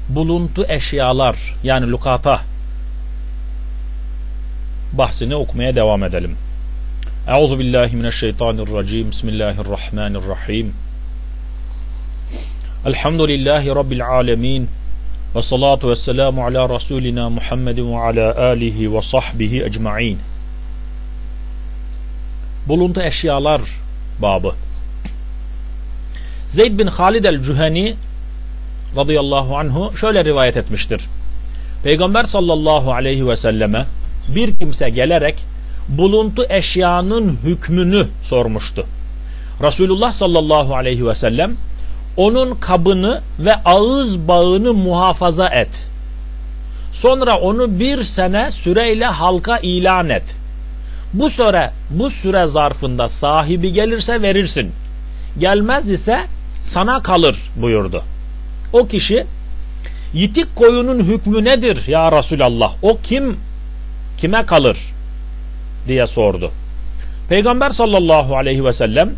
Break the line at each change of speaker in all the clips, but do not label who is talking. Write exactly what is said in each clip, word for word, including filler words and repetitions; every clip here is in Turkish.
buluntu eşyalar yani lukata bahsini okumaya devam edelim. Euzubillahimineşşeytanirracim. Bismillahirrahmanirrahim. Elhamdülillahi Rabbil alemin. Ve salatu ve selamu ala Resulina Muhammedin ve ala alihi ve sahbihi ecma'in. Buluntu eşyalar babı. Zeyd bin Halid el-Cüheni radıyallahu anhu şöyle rivayet etmiştir. Peygamber sallallahu aleyhi ve selleme bir kimse gelerek buluntu eşyanın hükmünü sormuştu. Resulullah sallallahu aleyhi ve sellem onun kabını ve ağız bağını muhafaza et. Sonra onu bir sene süreyle halka ilan et. Bu süre, bu süre zarfında sahibi gelirse verirsin. Gelmez ise sana kalır buyurdu. O kişi yitik koyunun hükmü nedir ya Resulallah? O kim kime kalır diye sordu. Peygamber sallallahu aleyhi ve sellem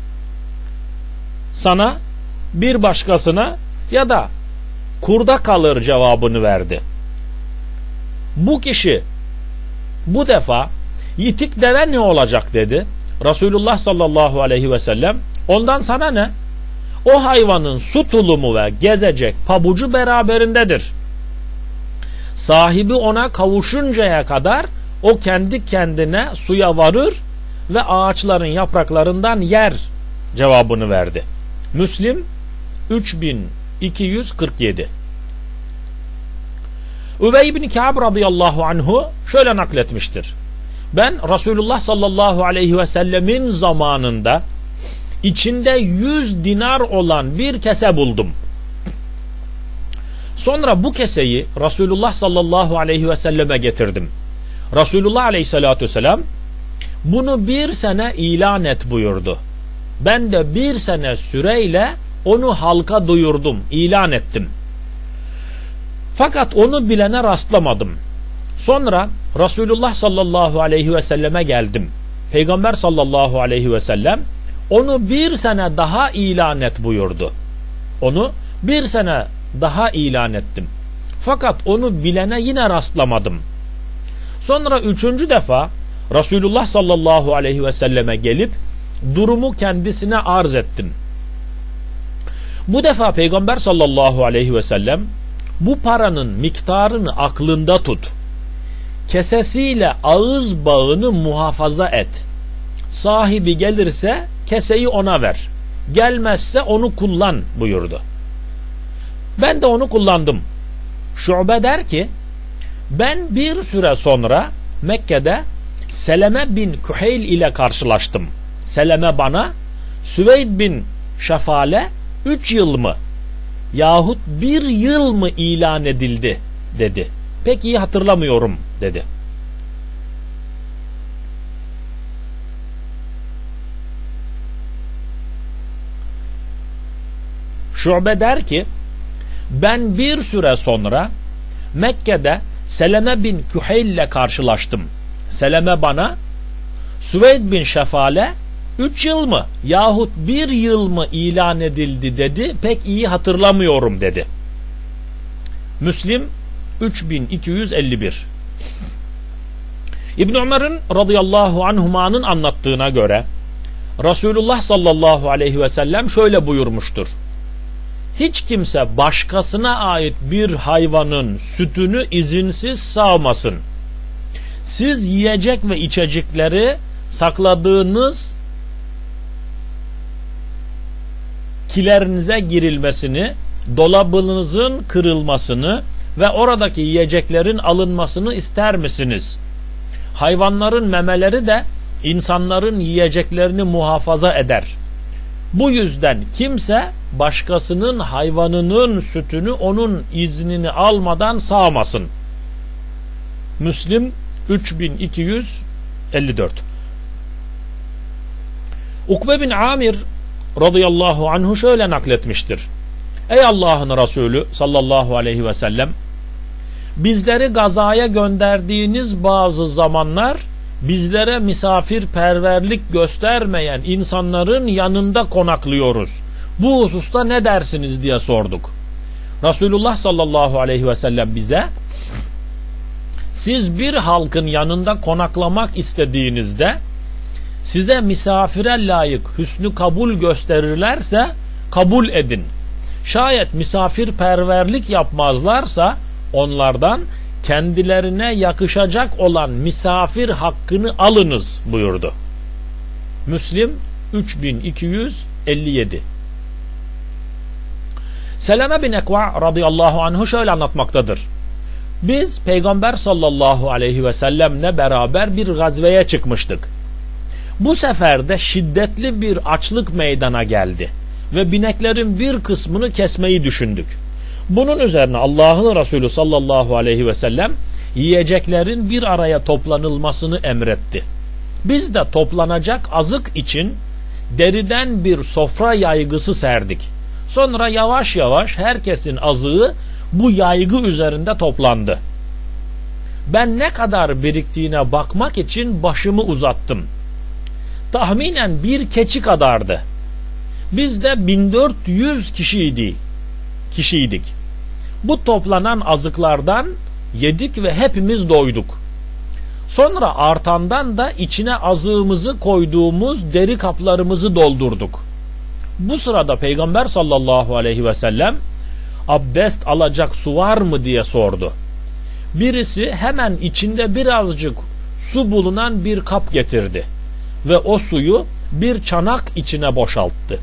sana bir başkasına ya da kurda kalır cevabını verdi. Bu kişi bu defa yitik deve ne olacak dedi. Resulullah sallallahu aleyhi ve sellem ondan sana ne? O hayvanın su tulumu ve gezecek pabucu beraberindedir. Sahibi ona kavuşuncaya kadar o kendi kendine suya varır ve ağaçların yapraklarından yer cevabını verdi. Müslim üç bin iki yüz kırk yedi. Übey ibn Ka'b radıyallahu anhu şöyle nakletmiştir. Ben Resulullah sallallahu aleyhi ve sellemin zamanında içinde yüz dinar olan bir kese buldum. Sonra bu keseyi Resulullah sallallahu aleyhi ve selleme getirdim. Resulullah aleyhissalatü vesselam bunu bir sene ilan et buyurdu. Ben de bir sene süreyle onu halka duyurdum, ilan ettim. Fakat onu bilene rastlamadım. Sonra Resulullah sallallahu aleyhi ve selleme geldim. Peygamber sallallahu aleyhi ve sellem onu bir sene daha ilan et buyurdu. Onu bir sene daha ilan ettim. Fakat onu bilene yine rastlamadım. Sonra üçüncü defa Resulullah sallallahu aleyhi ve selleme gelip durumu kendisine arz ettim. Bu defa Peygamber sallallahu aleyhi ve sellem bu paranın miktarını aklında tut. Kesesiyle ağız bağını muhafaza et. Sahibi gelirse keseyi ona ver. Gelmezse onu kullan buyurdu. Ben de onu kullandım. Şube der ki ben bir süre sonra Mekke'de Seleme bin Küheyl ile karşılaştım. Seleme bana Süveyd bin Şefale üç yıl mı yahut bir yıl mı ilan edildi dedi. Pek iyi hatırlamıyorum dedi. Şube der ki ben bir süre sonra Mekke'de Seleme bin Küheyl ile karşılaştım. Seleme bana Süveyd bin Şefale üç yıl mı yahut bir yıl mı ilan edildi dedi. Pek iyi hatırlamıyorum dedi. Müslim üç bin iki yüz elli bir. İbn Ömer'in radıyallahu anhuma'nın anlattığına göre Resulullah sallallahu aleyhi ve sellem şöyle buyurmuştur. Hiç kimse başkasına ait bir hayvanın sütünü izinsiz sağmasın. Siz yiyecek ve içecekleri sakladığınız kilerinize girilmesini, dolabınızın kırılmasını ve oradaki yiyeceklerin alınmasını ister misiniz? Hayvanların memeleri de insanların yiyeceklerini muhafaza eder. Bu yüzden kimse başkasının hayvanının sütünü onun iznini almadan sağmasın. Müslim üç bin iki yüz elli dört. Ukbe bin Amir radıyallahu anhu şöyle nakletmiştir. Ey Allah'ın Resulü sallallahu aleyhi ve sellem, bizleri gazaya gönderdiğiniz bazı zamanlar bizlere misafirperverlik göstermeyen insanların yanında konaklıyoruz. Bu hususta ne dersiniz diye sorduk. Resulullah sallallahu aleyhi ve sellem bize, siz bir halkın yanında konaklamak istediğinizde size misafire layık hüsnü kabul gösterirlerse kabul edin. Şayet misafirperverlik yapmazlarsa onlardan kendilerine yakışacak olan misafir hakkını alınız buyurdu. Müslim üç bin iki yüz elli yedi. Seleme bin Ekva radıyallahu anhu şöyle anlatmaktadır. Biz Peygamber sallallahu aleyhi ve sellemle beraber bir gazveye çıkmıştık. Bu sefer de şiddetli bir açlık meydana geldi ve bineklerin bir kısmını kesmeyi düşündük. Bunun üzerine Allah'ın Resulü sallallahu aleyhi ve sellem yiyeceklerin bir araya toplanılmasını emretti. Biz de toplanacak azık için deriden bir sofra yaygısı serdik. Sonra yavaş yavaş herkesin azığı bu yaygı üzerinde toplandı. Ben ne kadar biriktiğine bakmak için başımı uzattım. Tahminen bir keçi kadardı. Biz de bin dört yüz kişiydik. kişiydik. Bu toplanan azıklardan yedik ve hepimiz doyduk. Sonra artandan da içine azığımızı koyduğumuz deri kaplarımızı doldurduk. Bu sırada Peygamber sallallahu aleyhi ve sellem abdest alacak su var mı diye sordu. Birisi hemen içinde birazcık su bulunan bir kap getirdi ve o suyu bir çanak içine boşalttı.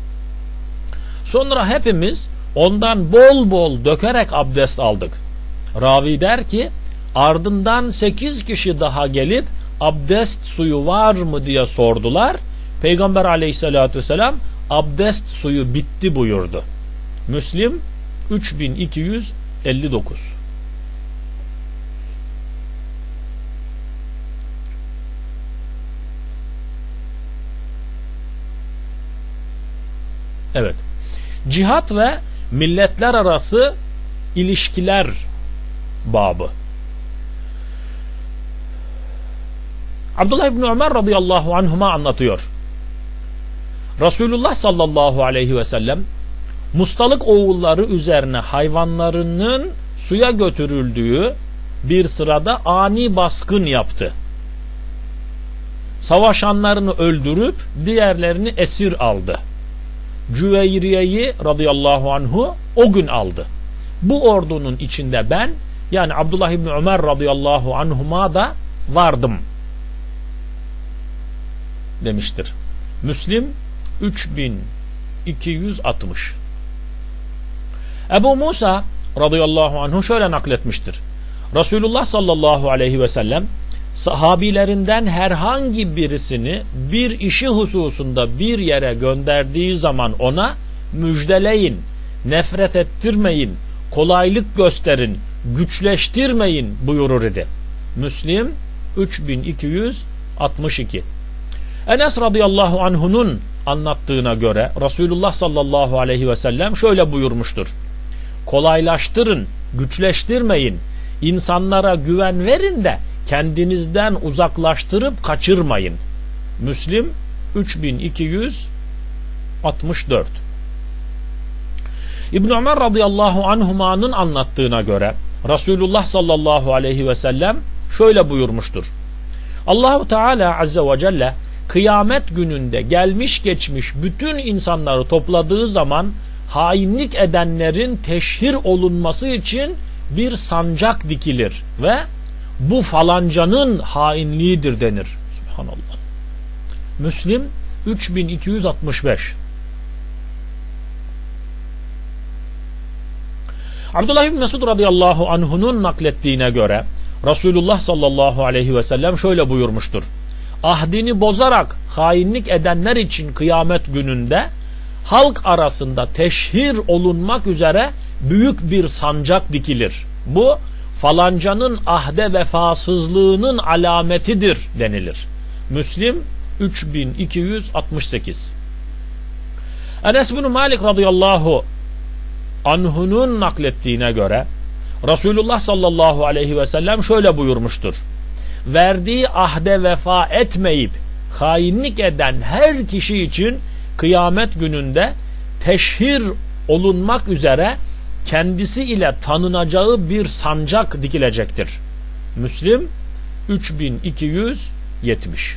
Sonra hepimiz ondan bol bol dökerek abdest aldık. Ravi der ki, ardından sekiz kişi daha gelip abdest suyu var mı diye sordular. Peygamber aleyhissalatü vesselam abdest suyu bitti buyurdu. Müslim üç bin iki yüz elli dokuz. Evet. Cihat ve milletler arası ilişkiler babı. Abdullah İbni Ömer radıyallahu anhuma anlatıyor. Resulullah sallallahu aleyhi ve sellem mustalık oğulları üzerine hayvanlarının suya götürüldüğü bir sırada ani baskın yaptı. Savaşanlarını öldürüp diğerlerini esir aldı. Cüveyriye'yi radıyallahu anhu o gün aldı. Bu ordunun içinde ben, yani Abdullah İbni Ömer radıyallahu anhuma da vardım demiştir. Müslim üç bin iki yüz altmış. Ebu Musa radıyallahu anhu şöyle nakletmiştir. Resulullah sallallahu aleyhi ve sellem sahabilerinden herhangi birisini bir işi hususunda bir yere gönderdiği zaman ona müjdeleyin, nefret ettirmeyin, kolaylık gösterin, güçleştirmeyin buyurur idi. Müslim üç bin iki yüz altmış iki. Enes radıyallahu anh'unun anlattığına göre Resulullah sallallahu aleyhi ve sellem şöyle buyurmuştur. Kolaylaştırın, güçleştirmeyin, insanlara güven verin de kendinizden uzaklaştırıp kaçırmayın. Müslim üç bin iki yüz altmış dört. İbn Ömer radıyallahu anhuma'nın anlattığına göre Resulullah sallallahu aleyhi ve sellem şöyle buyurmuştur. Allahu Teala azze ve celle kıyamet gününde gelmiş geçmiş bütün insanları topladığı zaman hainlik edenlerin teşhir olunması için bir sancak dikilir ve bu falancanın hainliğidir denir. Subhanallah. Müslim üç bin iki yüz altmış beş. Abdullah İbni Mesud radıyallahu anh'unun naklettiğine göre Resulullah sallallahu aleyhi ve sellem şöyle buyurmuştur. Ahdini bozarak hainlik edenler için kıyamet gününde halk arasında teşhir olunmak üzere büyük bir sancak dikilir. Bu falancanın ahde vefasızlığının alametidir denilir. Müslim üç bin iki yüz altmış sekiz. Enes bin Malik radıyallahu anh'unun naklettiğine göre Resulullah sallallahu aleyhi ve sellem şöyle buyurmuştur. Verdiği ahde vefa etmeyip hainlik eden her kişi için kıyamet gününde teşhir olunmak üzere kendisi ile tanınacağı bir sancak dikilecektir. Müslim üç bin iki yüz yetmiş.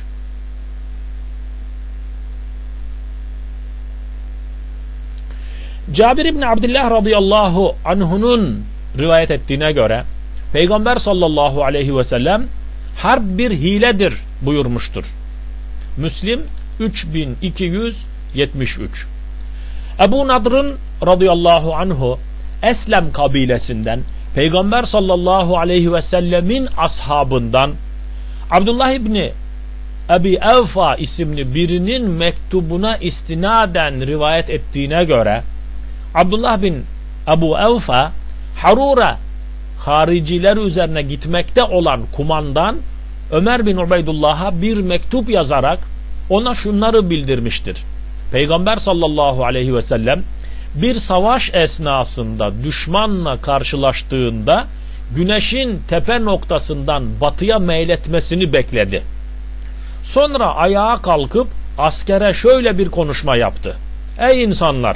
Cabir İbni Abdillah radıyallahu anh'unun rivayet ettiğine göre Peygamber sallallahu aleyhi ve sellem harp bir hiledir buyurmuştur. Müslim üç bin iki yüz yetmiş üç. Ebu Nadr'ın radıyallahu anhu Eslem kabilesinden Peygamber sallallahu aleyhi ve sellemin ashabından Abdullah İbni Ebi Evfa isimli birinin mektubuna istinaden rivayet ettiğine göre Abdullah bin Ebu Evfa Harura hariciler üzerine gitmekte olan kumandan Ömer bin Ubeydullah'a bir mektup yazarak ona şunları bildirmiştir. Peygamber sallallahu aleyhi ve sellem bir savaş esnasında düşmanla karşılaştığında güneşin tepe noktasından batıya meyletmesini bekledi. Sonra ayağa kalkıp askere şöyle bir konuşma yaptı. Ey insanlar!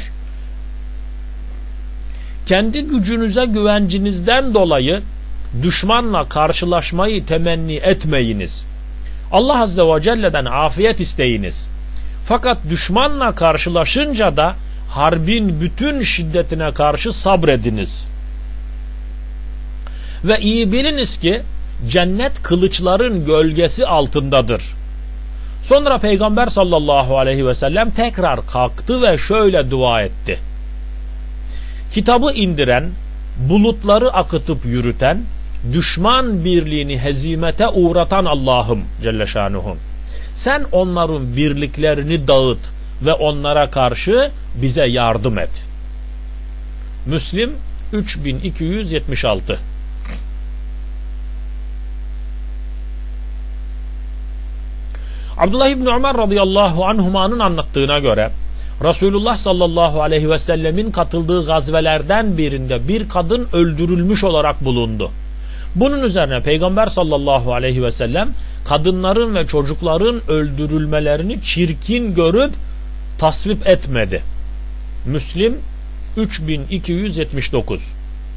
Kendi gücünüze güvencinizden dolayı düşmanla karşılaşmayı temenni etmeyiniz. Allah Azze ve Celle'den afiyet isteyiniz. Fakat düşmanla karşılaşınca da harbin bütün şiddetine karşı sabrediniz. Ve iyi biliniz ki cennet kılıçların gölgesi altındadır. Sonra Peygamber sallallahu aleyhi ve sellem tekrar kalktı ve şöyle dua etti. Kitabı indiren, bulutları akıtıp yürüten, düşman birliğini hezimete uğratan Allah'ım Celle Şanuhu. Sen onların birliklerini dağıt ve onlara karşı bize yardım et. Müslim üç bin iki yüz yetmiş altı. Abdullah İbni Ömer radıyallahu anhuma'nın anlattığına göre Resulullah sallallahu aleyhi ve sellemin katıldığı gazvelerden birinde bir kadın öldürülmüş olarak bulundu. Bunun üzerine Peygamber sallallahu aleyhi ve sellem kadınların ve çocukların öldürülmelerini çirkin görüp tasvip etmedi. Müslim üç bin iki yüz yetmiş dokuz.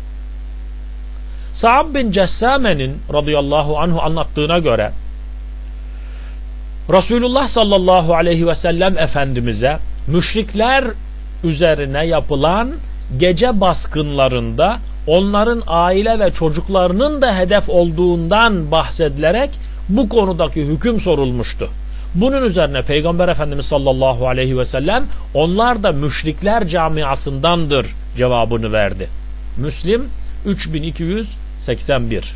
Sa'ab bin Cessame'nin radıyallahu anhu anlattığına göre Resulullah sallallahu aleyhi ve sellem Efendimiz'e müşrikler üzerine yapılan gece baskınlarında onların aile ve çocuklarının da hedef olduğundan bahsedilerek bu konudaki hüküm sorulmuştu. Bunun üzerine Peygamber Efendimiz sallallahu aleyhi ve sellem onlar da müşrikler camiasındandır cevabını verdi. Müslim üç bin iki yüz seksen bir.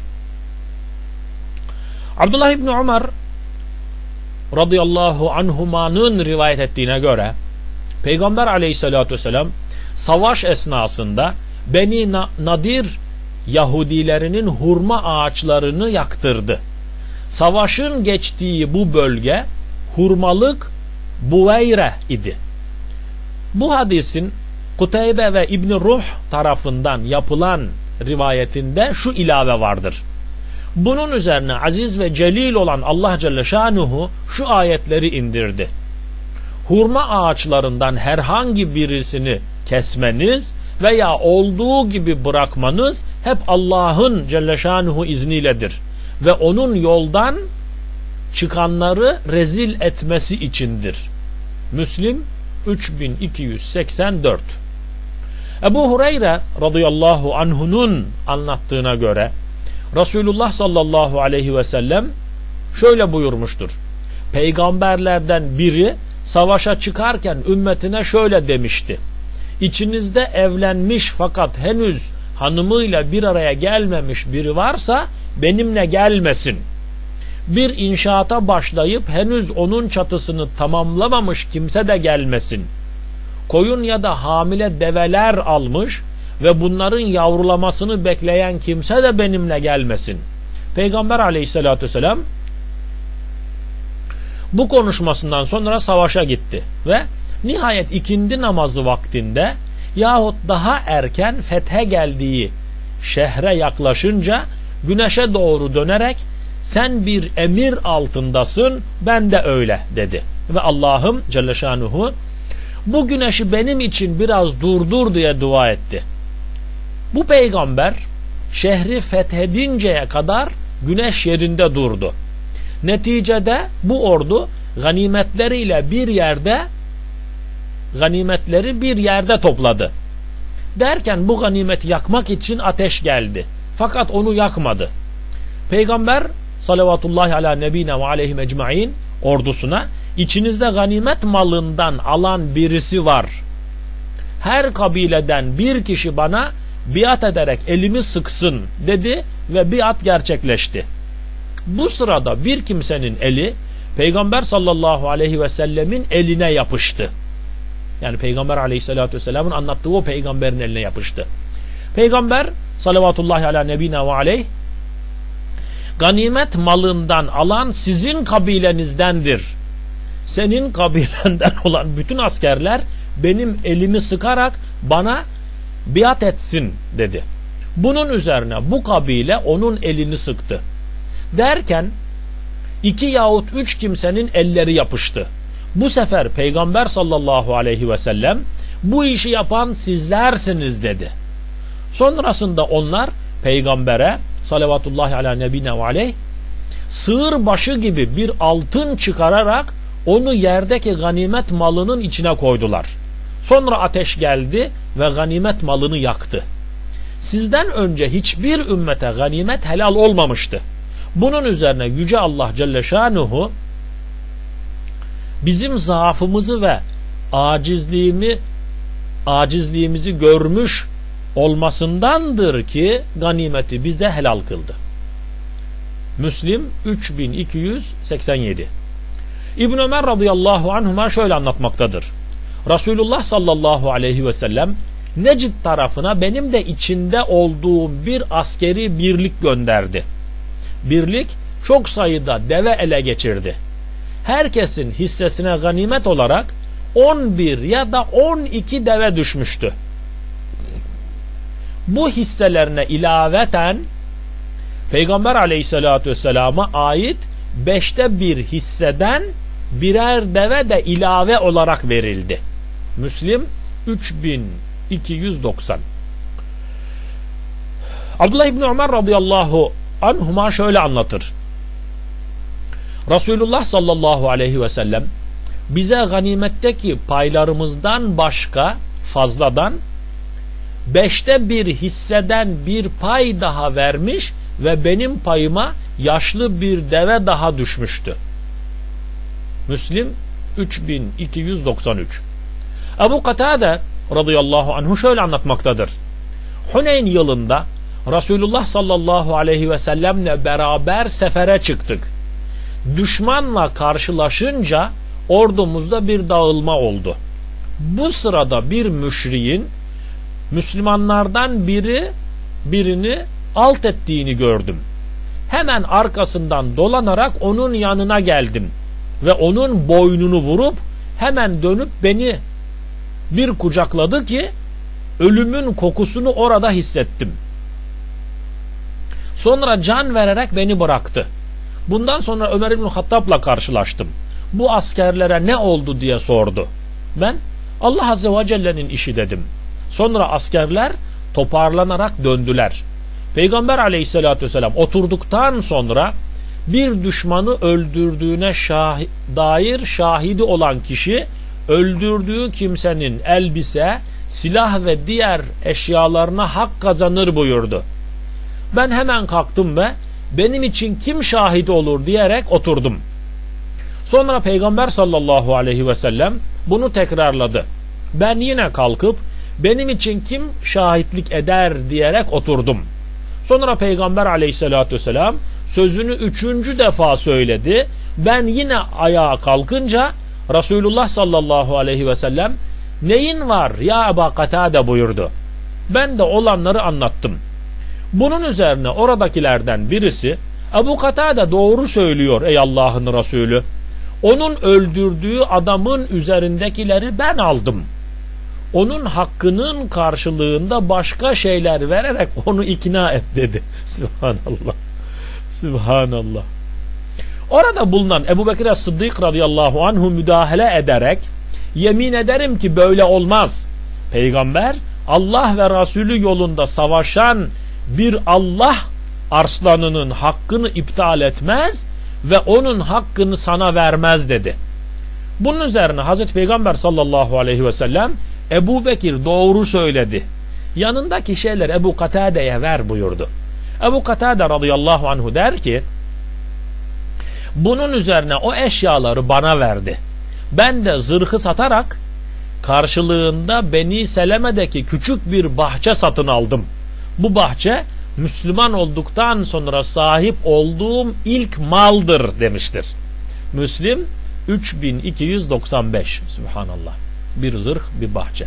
Abdullah İbni Ömer radıyallahu anhumanın rivayet ettiğine göre Peygamber aleyhissalatü vesselam savaş esnasında Beni Nadir Yahudilerinin hurma ağaçlarını yaktırdı. Savaşın geçtiği bu bölge hurmalık Buveyre idi. Bu hadisin Kuteybe ve İbn Ruh tarafından yapılan rivayetinde şu ilave vardır. Bunun üzerine aziz ve celil olan Allah Celle Şanuhu şu ayetleri indirdi. Hurma ağaçlarından herhangi birisini kesmeniz veya olduğu gibi bırakmanız hep Allah'ın Celle Şanuhu izniyledir ve onun yoldan çıkanları rezil etmesi içindir. Müslim üç bin iki yüz seksen dört. Ebu Hureyre radıyallahu anhunun anlattığına göre Resulullah sallallahu aleyhi ve sellem şöyle buyurmuştur. Peygamberlerden biri savaşa çıkarken ümmetine şöyle demişti. İçinizde evlenmiş fakat henüz hanımıyla bir araya gelmemiş biri varsa benimle gelmesin. Bir inşaata başlayıp henüz onun çatısını tamamlamamış kimse de gelmesin. Koyun ya da hamile develer almış ve bunların yavrulamasını bekleyen kimse de benimle gelmesin. Peygamber aleyhissalatü vesselam bu konuşmasından sonra savaşa gitti ve nihayet ikindi namazı vaktinde yahut daha erken fethe geldiği şehre yaklaşınca güneşe doğru dönerek sen bir emir altındasın, ben de öyle dedi. Ve Allah'ım Celle Şanuhu bu güneşi benim için biraz durdur diye dua etti. Bu peygamber şehri fethedinceye kadar güneş yerinde durdu. Neticede bu ordu ganimetleriyle bir yerde ganimetleri bir yerde topladı. Derken bu ganimeti yakmak için ateş geldi. Fakat onu yakmadı. Peygamber salavatullahi ala nebine ve aleyhi ecmaîn ordusuna, içinizde ganimet malından alan birisi var. Her kabileden bir kişi bana biat ederek elimi sıksın dedi ve biat gerçekleşti. Bu sırada bir kimsenin eli Peygamber sallallahu aleyhi ve sellemin eline yapıştı. Yani Peygamber aleyhissalatü vesselamın anlattığı o peygamberin eline yapıştı. Peygamber salavatullahi ala nebine ve aleyh, ganimet malından alan sizin kabilenizdendir. Senin kabilenden olan bütün askerler benim elimi sıkarak bana biat etsin dedi. Bunun üzerine bu kabile onun elini sıktı. Derken iki yahut üç kimsenin elleri yapıştı. Bu sefer Peygamber sallallahu aleyhi ve sellem bu işi yapan sizlersiniz dedi. Sonrasında onlar Peygamber'e salavatullahi ala nebine ve aleyh sığır başı gibi bir altın çıkararak onu yerdeki ganimet malının içine koydular. Sonra ateş geldi ve ganimet malını yaktı. Sizden önce hiçbir ümmete ganimet helal olmamıştı. Bunun üzerine Yüce Allah Celle Şanuhu bizim zaafımızı ve acizliğimi, acizliğimizi görmüş olmasındandır ki ganimeti bize helal kıldı. Müslim üç bin iki yüz seksen yedi. İbn Ömer radıyallahu anhuma şöyle anlatmaktadır. Resulullah sallallahu aleyhi ve sellem Necd tarafına benim de içinde olduğum bir askeri birlik gönderdi. Birlik çok sayıda deve ele geçirdi. Herkesin hissesine ganimet olarak on bir ya da on iki deve düşmüştü. Bu hisselerine ilaveten Peygamber aleyhissalatü vesselama ait beşte bir hisseden birer deve de ilave olarak verildi. Müslim üç bin iki yüz doksan. Abdullah İbni Ömer radıyallahu anhuma şöyle anlatır. Resulullah sallallahu aleyhi ve sellem bize ganimetteki paylarımızdan başka fazladan beşte bir hisseden bir pay daha vermiş ve benim payıma yaşlı bir deve daha düşmüştü. Müslim üç bin iki yüz doksan üç. Ebu Katade radıyallahu anhu şöyle anlatmaktadır. Huneyn yılında Resulullah sallallahu aleyhi ve sellemle beraber sefere çıktık. Düşmanla karşılaşınca ordumuzda bir dağılma oldu. Bu sırada bir müşriğin Müslümanlardan biri birini alt ettiğini gördüm. Hemen arkasından dolanarak onun yanına geldim ve onun boynunu vurup hemen dönüp beni bir kucakladı ki ölümün kokusunu orada hissettim. Sonra can vererek beni bıraktı. Bundan sonra Ömer İbn Hattab'la karşılaştım. Bu askerlere ne oldu diye sordu. Ben Allah Azze ve Celle'nin işi dedim. Sonra askerler toparlanarak döndüler. Peygamber aleyhissalatü vesselam oturduktan sonra bir düşmanı öldürdüğüne şahi, dair şahidi olan kişi öldürdüğü kimsenin elbise, silah ve diğer eşyalarına hak kazanır buyurdu. Ben hemen kalktım ve benim için kim şahit olur diyerek oturdum. Sonra Peygamber sallallahu aleyhi ve sellem bunu tekrarladı. Ben yine kalkıp benim için kim şahitlik eder diyerek oturdum. Sonra Peygamber aleyhissalatü vesselam sözünü üçüncü defa söyledi. Ben yine ayağa kalkınca Resulullah sallallahu aleyhi ve sellem neyin var ya Ebu Katade buyurdu. Ben de olanları anlattım. Bunun üzerine oradakilerden birisi Ebu Katade doğru söylüyor ey Allah'ın Resulü. Onun öldürdüğü adamın üzerindekileri ben aldım. Onun hakkının karşılığında başka şeyler vererek onu ikna et dedi. Sübhanallah. Sübhanallah. Orada bulunan Ebu Bekir Sıddık radıyallahu anhu müdahale ederek yemin ederim ki böyle olmaz. Peygamber Allah ve Resulü yolunda savaşan bir Allah arslanının hakkını iptal etmez ve onun hakkını sana vermez dedi. Bunun üzerine Hazreti Peygamber sallallahu aleyhi ve sellem Ebu Bekir doğru söyledi. Yanındaki şeyler Ebu Katade'ye ver buyurdu. Ebu Katade radıyallahu anhu der ki, bunun üzerine o eşyaları bana verdi. Ben de zırhı satarak karşılığında Beni Seleme'deki küçük bir bahçe satın aldım. Bu bahçe Müslüman olduktan sonra sahip olduğum ilk maldır demiştir. Müslim üç bin iki yüz doksan beş. Subhanallah. Bir zırh, bir bahçe.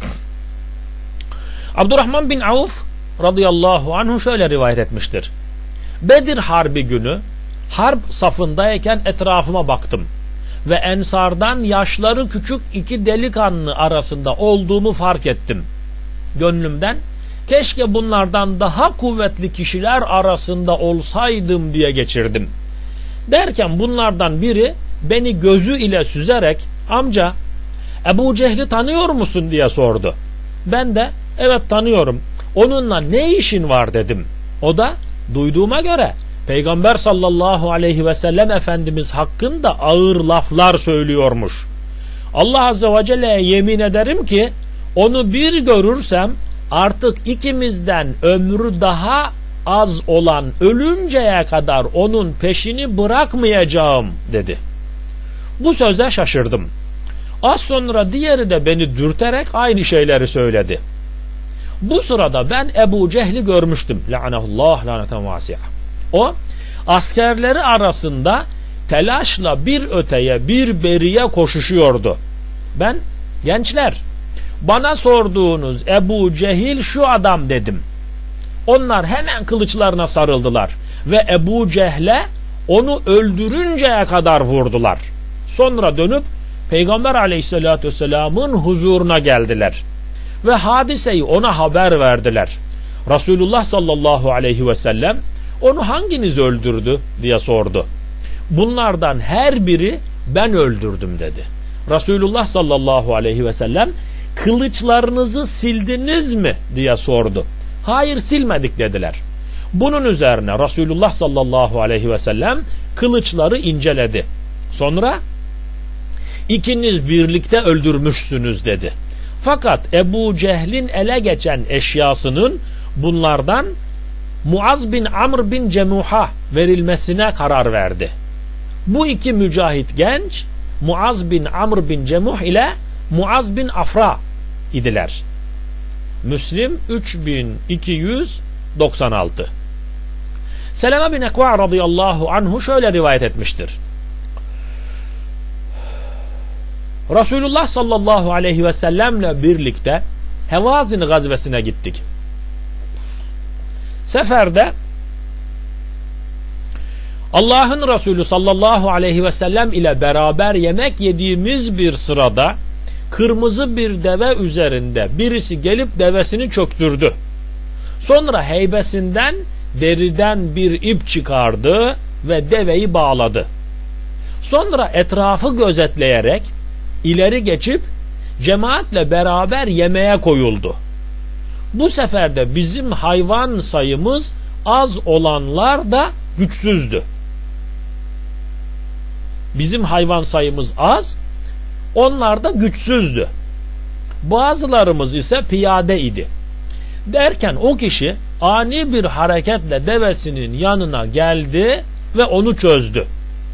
Abdurrahman bin Avf radıyallahu anhu şöyle rivayet etmiştir. Bedir Harbi günü harp safındayken etrafıma baktım ve ensardan yaşları küçük iki delikanlı arasında olduğumu fark ettim. Gönlümden keşke bunlardan daha kuvvetli kişiler arasında olsaydım diye geçirdim. Derken bunlardan biri beni gözü ile süzerek, amca Ebu Cehli tanıyor musun diye sordu. Ben de evet tanıyorum, onunla ne işin var dedim. O da duyduğuma göre Peygamber sallallahu aleyhi ve sellem Efendimiz hakkında ağır laflar söylüyormuş. Allah azze ve celle'ye yemin ederim ki onu bir görürsem artık ikimizden ömrü daha az olan ölünceye kadar onun peşini bırakmayacağım dedi. Bu söze şaşırdım. Az sonra diğeri de beni dürterek aynı şeyleri söyledi. Bu sırada ben Ebu Cehli görmüştüm. La'anehullah laneten vasi'a. O askerleri arasında telaşla bir öteye bir beriye koşuşuyordu. Ben, gençler, bana sorduğunuz Ebu Cehil şu adam dedim. Onlar hemen kılıçlarına sarıldılar ve Ebu Cehle onu öldürünceye kadar vurdular. Sonra dönüp Peygamber aleyhissalatü vesselamın huzuruna geldiler ve hadiseyi ona haber verdiler. Resulullah sallallahu aleyhi ve sellem onu hanginiz öldürdü diye sordu. Bunlardan her biri ben öldürdüm dedi. Resulullah sallallahu aleyhi ve sellem kılıçlarınızı sildiniz mi diye sordu. Hayır, silmedik dediler. Bunun üzerine Resulullah sallallahu aleyhi ve sellem kılıçları inceledi. Sonra ikiniz birlikte öldürmüşsünüz dedi. Fakat Ebu Cehl'in ele geçen eşyasının bunlardan Muaz bin Amr bin Cemuh'a verilmesine karar verdi. Bu iki mücahit genç Muaz bin Amr bin Cemuh ile Muaz bin Afra idiler. Müslim üç bin iki yüz doksan altı. Seleme bin Ekva radıyallahu anhu şöyle rivayet etmiştir. Resulullah sallallahu aleyhi ve sellemle birlikte Hevazin gazvesine gittik. Seferde Allah'ın Resulü sallallahu aleyhi ve sellem ile beraber yemek yediğimiz bir sırada kırmızı bir deve üzerinde birisi gelip devesini çöktürdü. Sonra heybesinden deriden bir ip çıkardı ve deveyi bağladı. Sonra etrafı gözetleyerek ileri geçip cemaatle beraber yemeğe koyuldu. Bu sefer de bizim hayvan sayımız az olanlar da güçsüzdü. Bizim hayvan sayımız az, onlar da güçsüzdü. Bazılarımız ise piyade idi. Derken o kişi ani bir hareketle devesinin yanına geldi ve onu çözdü.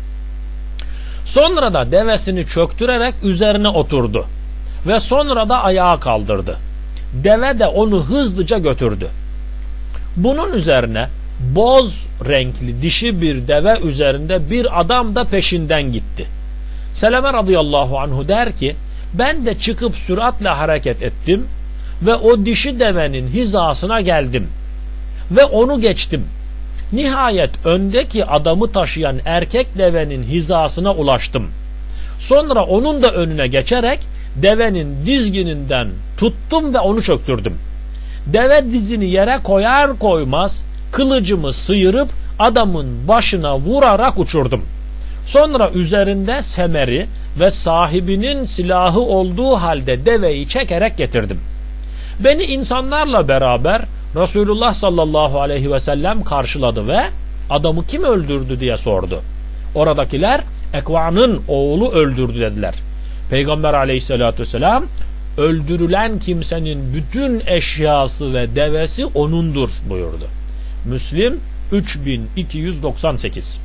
Sonra da devesini çöktürerek üzerine oturdu ve sonra da ayağa kaldırdı. Deve de onu hızlıca götürdü. Bunun üzerine boz renkli dişi bir deve üzerinde bir adam da peşinden gitti. Seleme radıyallahu anhu der ki, ben de çıkıp süratle hareket ettim ve o dişi devenin hizasına geldim ve onu geçtim. Nihayet öndeki adamı taşıyan erkek devenin hizasına ulaştım. Sonra onun da önüne geçerek devenin dizgininden tuttum ve onu çöktürdüm. Deve dizini yere koyar koymaz kılıcımı sıyırıp adamın başına vurarak uçurdum. Sonra üzerinde semeri ve sahibinin silahı olduğu halde deveyi çekerek getirdim. Beni insanlarla beraber Resulullah sallallahu aleyhi ve sellem karşıladı ve adamı kim öldürdü diye sordu. Oradakiler Ekva'nın oğlu öldürdü dediler. Peygamber aleyhissalatü vesselam öldürülen kimsenin bütün eşyası ve devesi onundur buyurdu. Müslim üç bin iki yüz doksan sekiz.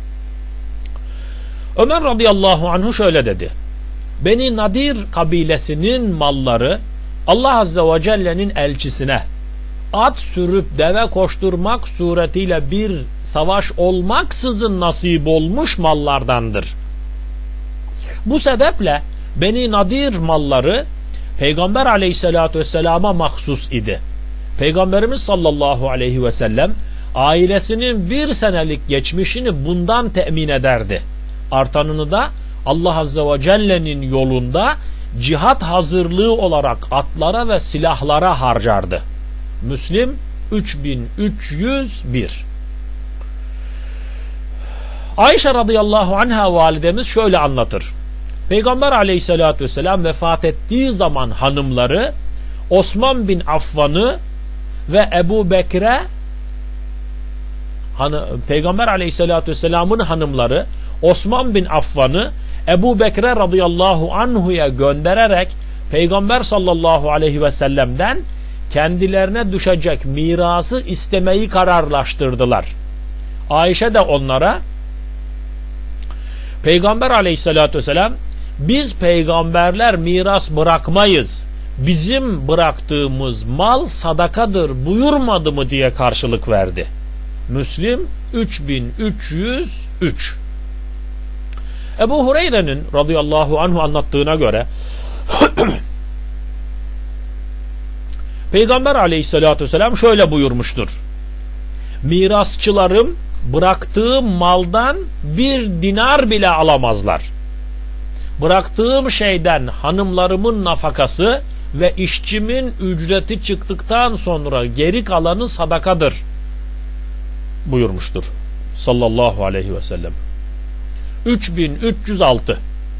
Ömer radıyallahu anhu şöyle dedi. Beni Nadir kabilesinin malları Allah azze ve celle'nin elçisine at sürüp deve koşturmak suretiyle bir savaş olmaksızın nasip olmuş mallardandır. Bu sebeple Beni Nadir malları Peygamber aleyhissalatü vesselama mahsus idi. Peygamberimiz sallallahu aleyhi ve sellem ailesinin bir senelik geçmişini bundan temin ederdi. Artanını da Allah azze ve celle'nin yolunda cihat hazırlığı olarak atlara ve silahlara harcardı. Müslim üç bin üç yüz bir. Ayşe radıyallahu anha validemiz şöyle anlatır. Peygamber aleyhissalatü vesselam vefat ettiği zaman hanımları Osman bin Affan'ı ve Ebu Bekir'e, Peygamber aleyhissalatü vesselamın hanımları Osman bin Affan'ı Ebu Bekir'e radıyallahu anhu'ya göndererek Peygamber sallallahu aleyhi ve sellem'den kendilerine düşecek mirası istemeyi kararlaştırdılar. Ayşe de onlara Peygamber aleyhissalatü vesselam biz peygamberler miras bırakmayız, bizim bıraktığımız mal sadakadır buyurmadı mı diye karşılık verdi. Müslim üç bin üç yüz üç. Ebu Hureyre'nin radıyallahu anhu anlattığına göre Peygamber aleyhissalatü vesselam şöyle buyurmuştur. Mirasçılarım bıraktığım maldan bir dinar bile alamazlar. Bıraktığım şeyden hanımlarımın nafakası ve işçimin ücreti çıktıktan sonra geri kalanı sadakadır buyurmuştur sallallahu aleyhi ve sellem. üç bin üç yüz altı.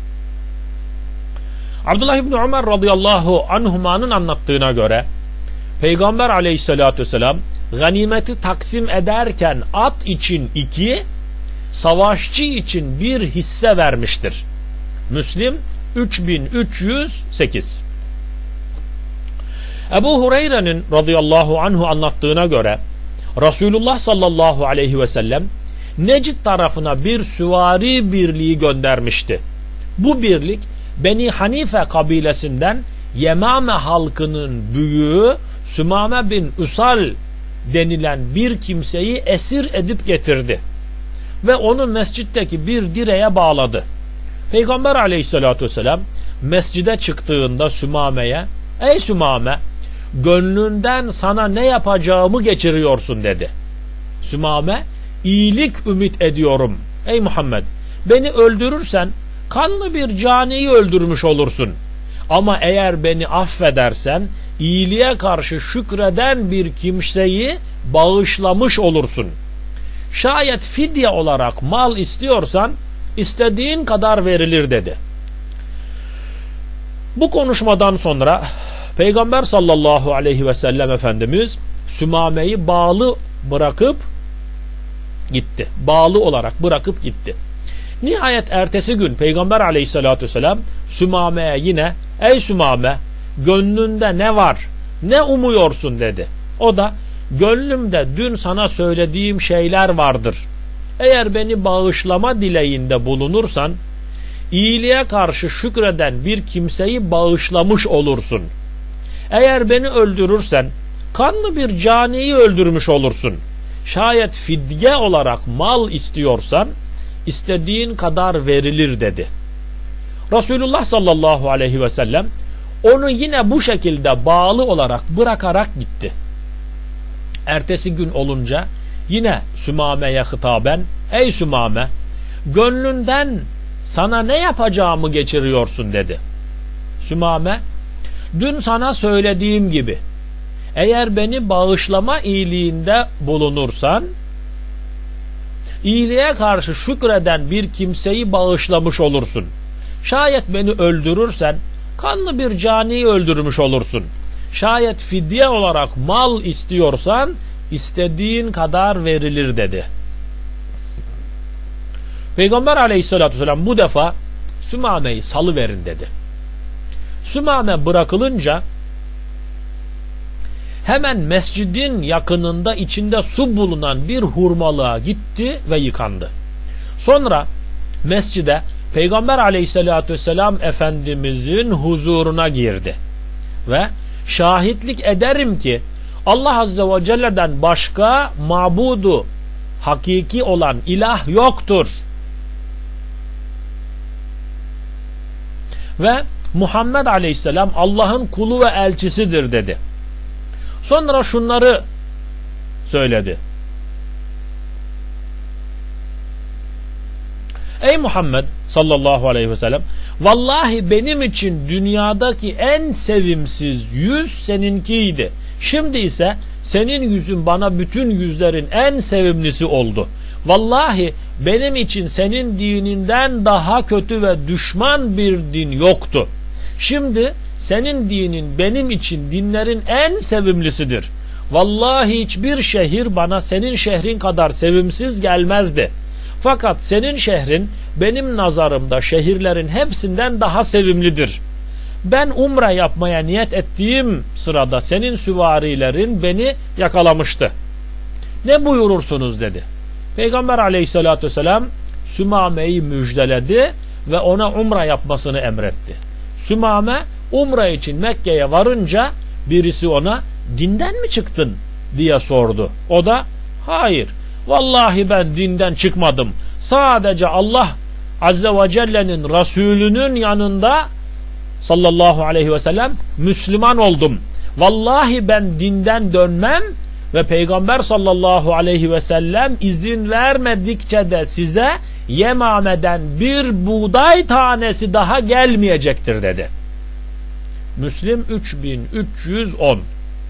Abdullah İbni Ömer radıyallahu anhuma'nın anlattığına göre Peygamber aleyhissalatü vesselam ganimeti taksim ederken at için iki, savaşçı için bir hisse vermiştir. Müslim üç bin üç yüz sekiz. Ebu Hureyre'nin radıyallahu anhu anlattığına göre Resulullah sallallahu aleyhi ve sellem Necid tarafına bir süvari birliği göndermişti. Bu birlik Beni Hanife kabilesinden Yemame halkının büyüğü Sümame bin Usal denilen bir kimseyi esir edip getirdi ve onu mescitteki bir direğe bağladı. Peygamber aleyhissalatü vesselam mescide çıktığında Sümame'ye ey Sümame, gönlünden sana ne yapacağımı geçiriyorsun dedi. Sümame, iyilik ümit ediyorum ey Muhammed, beni öldürürsen kanlı bir caniyi öldürmüş olursun, ama eğer beni affedersen iyiliğe karşı şükreden bir kimseyi bağışlamış olursun. Şayet fidye olarak mal istiyorsan istediğin kadar verilir dedi. Bu konuşmadan sonra Peygamber sallallahu aleyhi ve sellem Efendimiz Sümame'yi bağlı bırakıp gitti. Bağlı olarak bırakıp gitti. Nihayet ertesi gün Peygamber aleyhissalatü vesselam Sümame'ye yine ey Sümame, gönlünde ne var, ne umuyorsun dedi. O da gönlümde dün sana söylediğim şeyler vardır. Eğer beni bağışlama dileğinde bulunursan iyiliğe karşı şükreden bir kimseyi bağışlamış olursun. Eğer beni öldürürsen kanlı bir caniyi öldürmüş olursun. Şayet fidye olarak mal istiyorsan istediğin kadar verilir dedi. Resulullah sallallahu aleyhi ve sellem onu yine bu şekilde bağlı olarak bırakarak gitti. Ertesi gün olunca yine Sümame'ye hitaben ey Sümame, gönlünden sana ne yapacağımı geçiriyorsun dedi. Sümame, dün sana söylediğim gibi eğer beni bağışlama iyiliğinde bulunursan iyiliğe karşı şükreden bir kimseyi bağışlamış olursun. Şayet beni öldürürsen kanlı bir caniyi öldürmüş olursun. şayet fidye olarak mal istiyorsan istediğin kadar verilir dedi. Peygamber aleyhissalatü vesselam bu defa Sümame'yi salıverin dedi. Sümame bırakılınca hemen mescidin yakınında içinde su bulunan bir hurmalığa gitti ve yıkandı. Sonra mescide Peygamber aleyhissalatü vesselam Efendimizin huzuruna girdi. Ve şahitlik ederim ki Allah azze ve celle'den başka mabudu hakiki olan ilah yoktur. Ve Muhammed aleyhisselam Allah'ın kulu ve elçisidir dedi. Sonra şunları söyledi. Ey Muhammed sallallahu aleyhi ve sellem, vallahi benim için dünyadaki en sevimsiz yüz seninkiydi. Şimdi ise senin yüzün bana bütün yüzlerin en sevimlisi oldu. Vallahi benim için senin dininden daha kötü ve düşman bir din yoktu. Şimdi senin dinin benim için dinlerin en sevimlisidir. Vallahi hiçbir şehir bana senin şehrin kadar sevimsiz gelmezdi. Fakat senin şehrin benim nazarımda şehirlerin hepsinden daha sevimlidir. Ben umre yapmaya niyet ettiğim sırada senin süvarilerin beni yakalamıştı. Ne buyurursunuz dedi. Peygamber aleyhissalatü vesselam Sümame'yi müjdeledi ve ona umre yapmasını emretti. Sümame umre için Mekke'ye varınca birisi ona dinden mi çıktın diye sordu. O da hayır, vallahi ben dinden çıkmadım. Sadece Allah azze ve celle'nin Resulünün yanında sallallahu aleyhi ve sellem Müslüman oldum. Vallahi ben dinden dönmem ve Peygamber sallallahu aleyhi ve sellem izin vermedikçe de size Yemame'den bir buğday tanesi daha gelmeyecektir dedi. Müslim üç bin üç yüz on.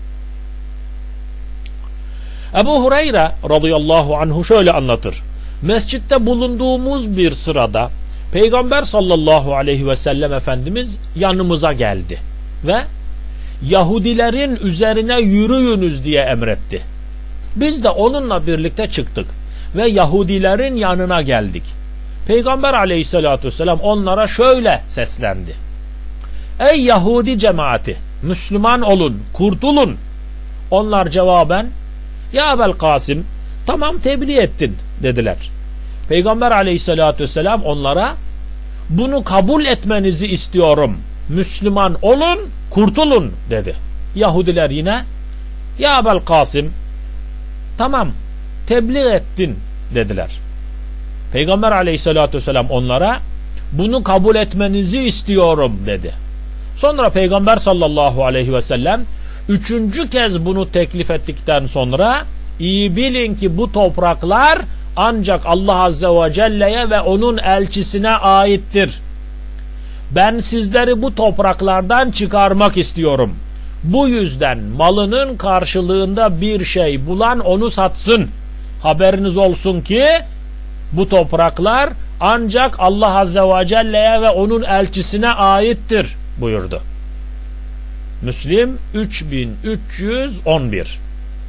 Ebu Hureyre radıyallahu anhu şöyle anlatır. Mescitte bulunduğumuz bir sırada Peygamber sallallahu aleyhi ve sellem Efendimiz yanımıza geldi ve Yahudilerin üzerine yürüyünüz diye emretti. Biz de onunla birlikte çıktık ve Yahudilerin yanına geldik. Peygamber aleyhissalatü vesselam onlara şöyle seslendi. Ey Yahudi cemaati, Müslüman olun, kurtulun. Onlar cevaben, ya Ebel Kasım, tamam tebliğ ettin dediler. Peygamber aleyhissalatü vesselam onlara, bunu kabul etmenizi istiyorum. Müslüman olun, kurtulun dedi. Yahudiler yine, ya Ebel Kasım, tamam tebliğ ettin dediler. Peygamber aleyhissalatü vesselam onlara, bunu kabul etmenizi istiyorum dedi. Sonra Peygamber sallallahu aleyhi ve sellem üçüncü kez bunu teklif ettikten sonra, iyi bilin ki bu topraklar ancak Allah azze ve celle'ye ve onun elçisine aittir. Ben sizleri bu topraklardan çıkarmak istiyorum. Bu yüzden malının karşılığında bir şey bulan onu satsın. Haberiniz olsun ki bu topraklar ancak Allah azze ve celle'ye ve onun elçisine aittir buyurdu. Müslim üç bin üç yüz on bir.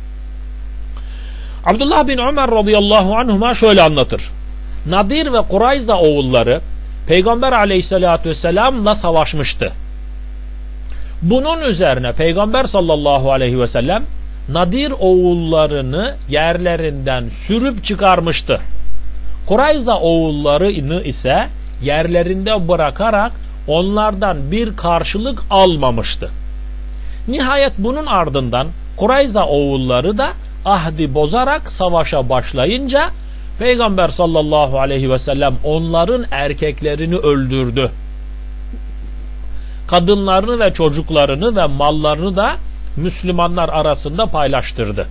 Abdullah bin Ömer radıyallahu anhuma şöyle anlatır. Nadir ve Kurayza oğulları Peygamber aleyhissalatü vesselam'la savaşmıştı. Bunun üzerine Peygamber sallallahu aleyhi ve sellem Nadir oğullarını yerlerinden sürüp çıkarmıştı. Kurayza oğullarını ise yerlerinde bırakarak onlardan bir karşılık almamıştı. Nihayet bunun ardından Kurayza oğulları da ahdi bozarak savaşa başlayınca Peygamber sallallahu aleyhi ve sellem onların erkeklerini öldürdü. Kadınlarını ve çocuklarını ve mallarını da Müslümanlar arasında paylaştırdı.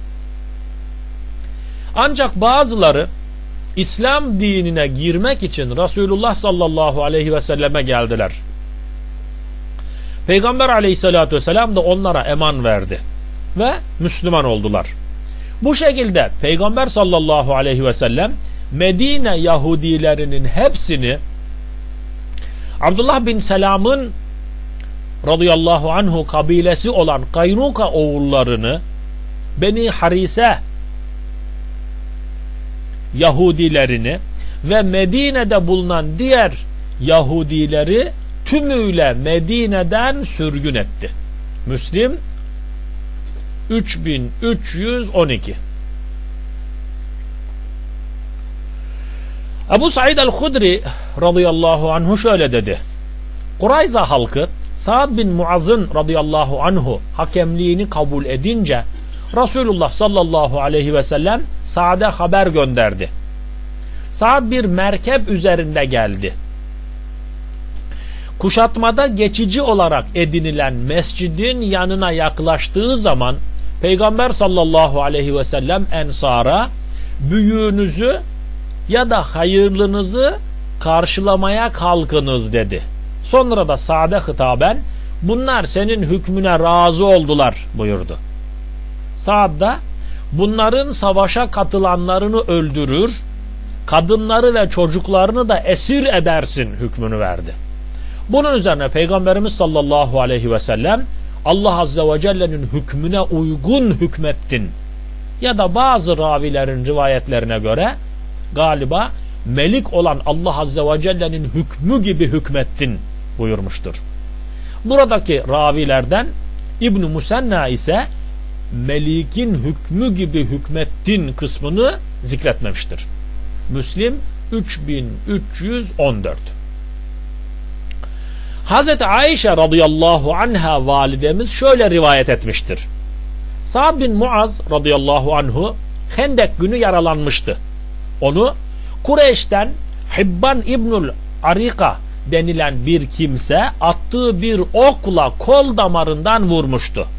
Ancak bazıları İslam dinine girmek için Resulullah sallallahu aleyhi ve selleme geldiler. Peygamber aleyhissalatü vesselam da onlara eman verdi ve Müslüman oldular. Bu şekilde Peygamber sallallahu aleyhi ve sellem Medine Yahudilerinin hepsini Abdullah bin Selam'ın radıyallahu anhu kabilesi olan Kaynuka oğullarını, Beni Harise Yahudilerini ve Medine'de bulunan diğer Yahudileri tümüyle Medine'den sürgün etti. Müslim üç bin üç yüz on iki. Ebu Said el-Hudri radıyallahu anhu şöyle dedi: Kurayza halkı Sa'd bin Muaz'ın radıyallahu anhu hakemliğini kabul edince Resulullah sallallahu aleyhi ve sellem Sa'd'e haber gönderdi. Sa'd bir merkep üzerinde geldi. Kuşatmada geçici olarak edinilen mescidin yanına yaklaştığı zaman Peygamber sallallahu aleyhi ve sellem Ensar'a büyüğünüzü ya da hayırlınızı karşılamaya kalkınız dedi. Sonra da Sa'd'e hitaben bunlar senin hükmüne razı oldular buyurdu. Sa'd da bunların savaşa katılanlarını öldürür, kadınları ve çocuklarını da esir edersin hükmünü verdi. Bunun üzerine Peygamberimiz sallallahu aleyhi ve sellem Allah azze ve celle'nin hükmüne uygun hükmettin ya da bazı ravilerin rivayetlerine göre galiba melik olan Allah azze ve celle'nin hükmü gibi hükmettin buyurmuştur. Buradaki ravilerden İbn-i Musenna ise melikin hükmü gibi hükmettin kısmını zikretmemiştir. Müslim üç bin üç yüz on dört. Hazreti Ayşe radıyallahu anha validemiz şöyle rivayet etmiştir. Sa'd bin Muaz radıyallahu anhu Hendek günü yaralanmıştı. Onu Kureyş'ten Hibban İbnül Arika denilen bir kimse attığı bir okla kol damarından vurmuştu.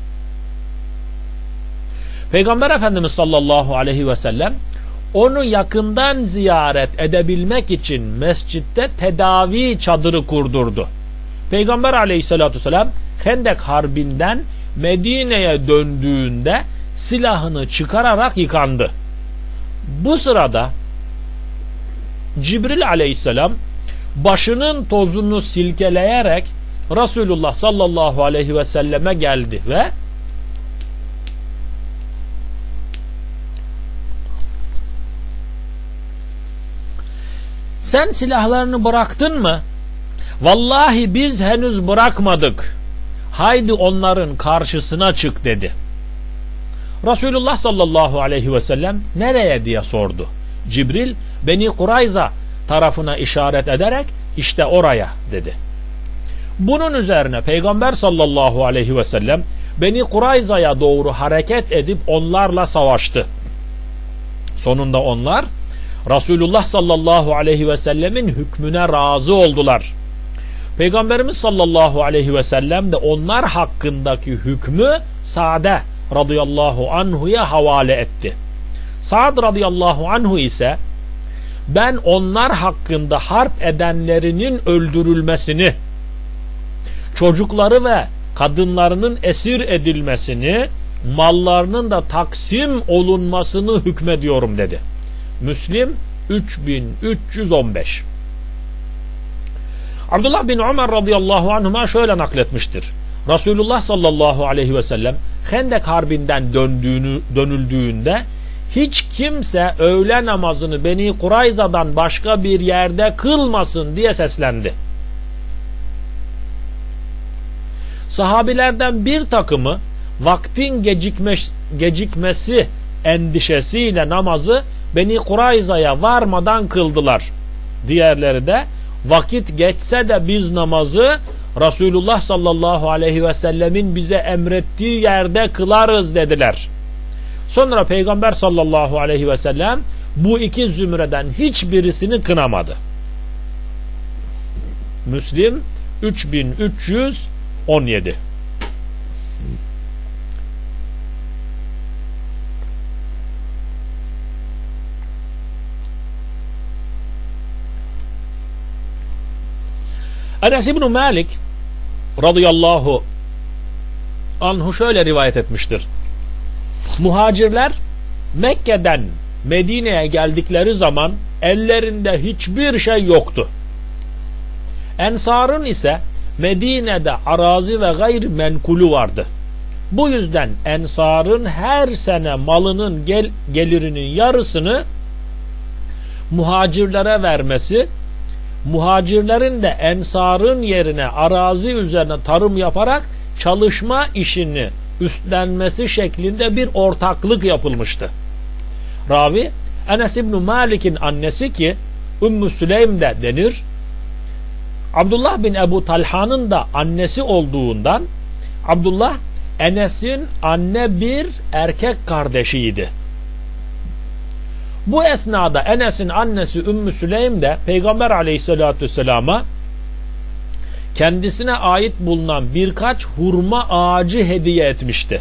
Peygamber Efendimiz sallallahu aleyhi ve sellem onu yakından ziyaret edebilmek için mescitte tedavi çadırı kurdurdu. Peygamber aleyhissalatü vesselam Hendek Harbi'nden Medine'ye döndüğünde silahını çıkararak yıkandı. Bu sırada Cibril aleyhisselam başının tozunu silkeleyerek Resulullah sallallahu aleyhi ve selleme geldi ve sen silahlarını bıraktın mı? Vallahi biz henüz bırakmadık. Haydi onların karşısına çık dedi. Resulullah sallallahu aleyhi ve sellem nereye diye sordu. Cibril Beni Kurayza tarafına işaret ederek işte oraya dedi. Bunun üzerine Peygamber sallallahu aleyhi ve sellem Beni Kurayza'ya doğru hareket edip onlarla savaştı. Sonunda onlar Resulullah sallallahu aleyhi ve sellemin hükmüne razı oldular. Peygamberimiz sallallahu aleyhi ve sellem de onlar hakkındaki hükmü Sa'd'e radıyallahu anhu'ya havale etti. Sa'd radıyallahu anhu ise ben onlar hakkında harp edenlerinin öldürülmesini, çocukları ve kadınlarının esir edilmesini, mallarının da taksim olunmasını hükmediyorum dedi. Müslim üç bin üç yüz on beş. Abdullah bin Ömer radıyallahu anhuma şöyle nakletmiştir. Resulullah sallallahu aleyhi ve sellem Hendek Harbi'nden döndüğünü, dönüldüğünde hiç kimse öğle namazını Beni Kurayza'dan başka bir yerde kılmasın diye seslendi. Sahabilerden bir takımı vaktin gecikmesi, gecikmesi endişesiyle namazı Beni Kurayza'ya varmadan kıldılar. Diğerleri de vakit geçse de biz namazı Resulullah sallallahu aleyhi ve sellemin bize emrettiği yerde kılarız dediler. Sonra Peygamber sallallahu aleyhi ve sellem bu iki zümreden hiçbirisini kınamadı. Müslim üç bin üç yüz on yedi. Enes İbn Malik radıyallahu anhu şöyle rivayet etmiştir. Muhacirler Mekke'den Medine'ye geldikleri zaman ellerinde hiçbir şey yoktu. Ensar'ın ise Medine'de arazi ve gayrimenkulü vardı. Bu yüzden Ensar'ın her sene malının gel gelirinin yarısını muhacirlere vermesi, muhacirlerin de Ensar'ın yerine arazi üzerine tarım yaparak çalışma işini üstlenmesi şeklinde bir ortaklık yapılmıştı. Ravi Enes İbn Malik'in annesi ki Ümmü Süleym de denir. Abdullah bin Ebu Talha'nın da annesi olduğundan Abdullah Enes'in anne bir erkek kardeşiydi. Bu esnada Enes'in annesi Ümmü Süleym de Peygamber Aleyhisselatü Vesselam'a kendisine ait bulunan birkaç hurma ağacı hediye etmişti.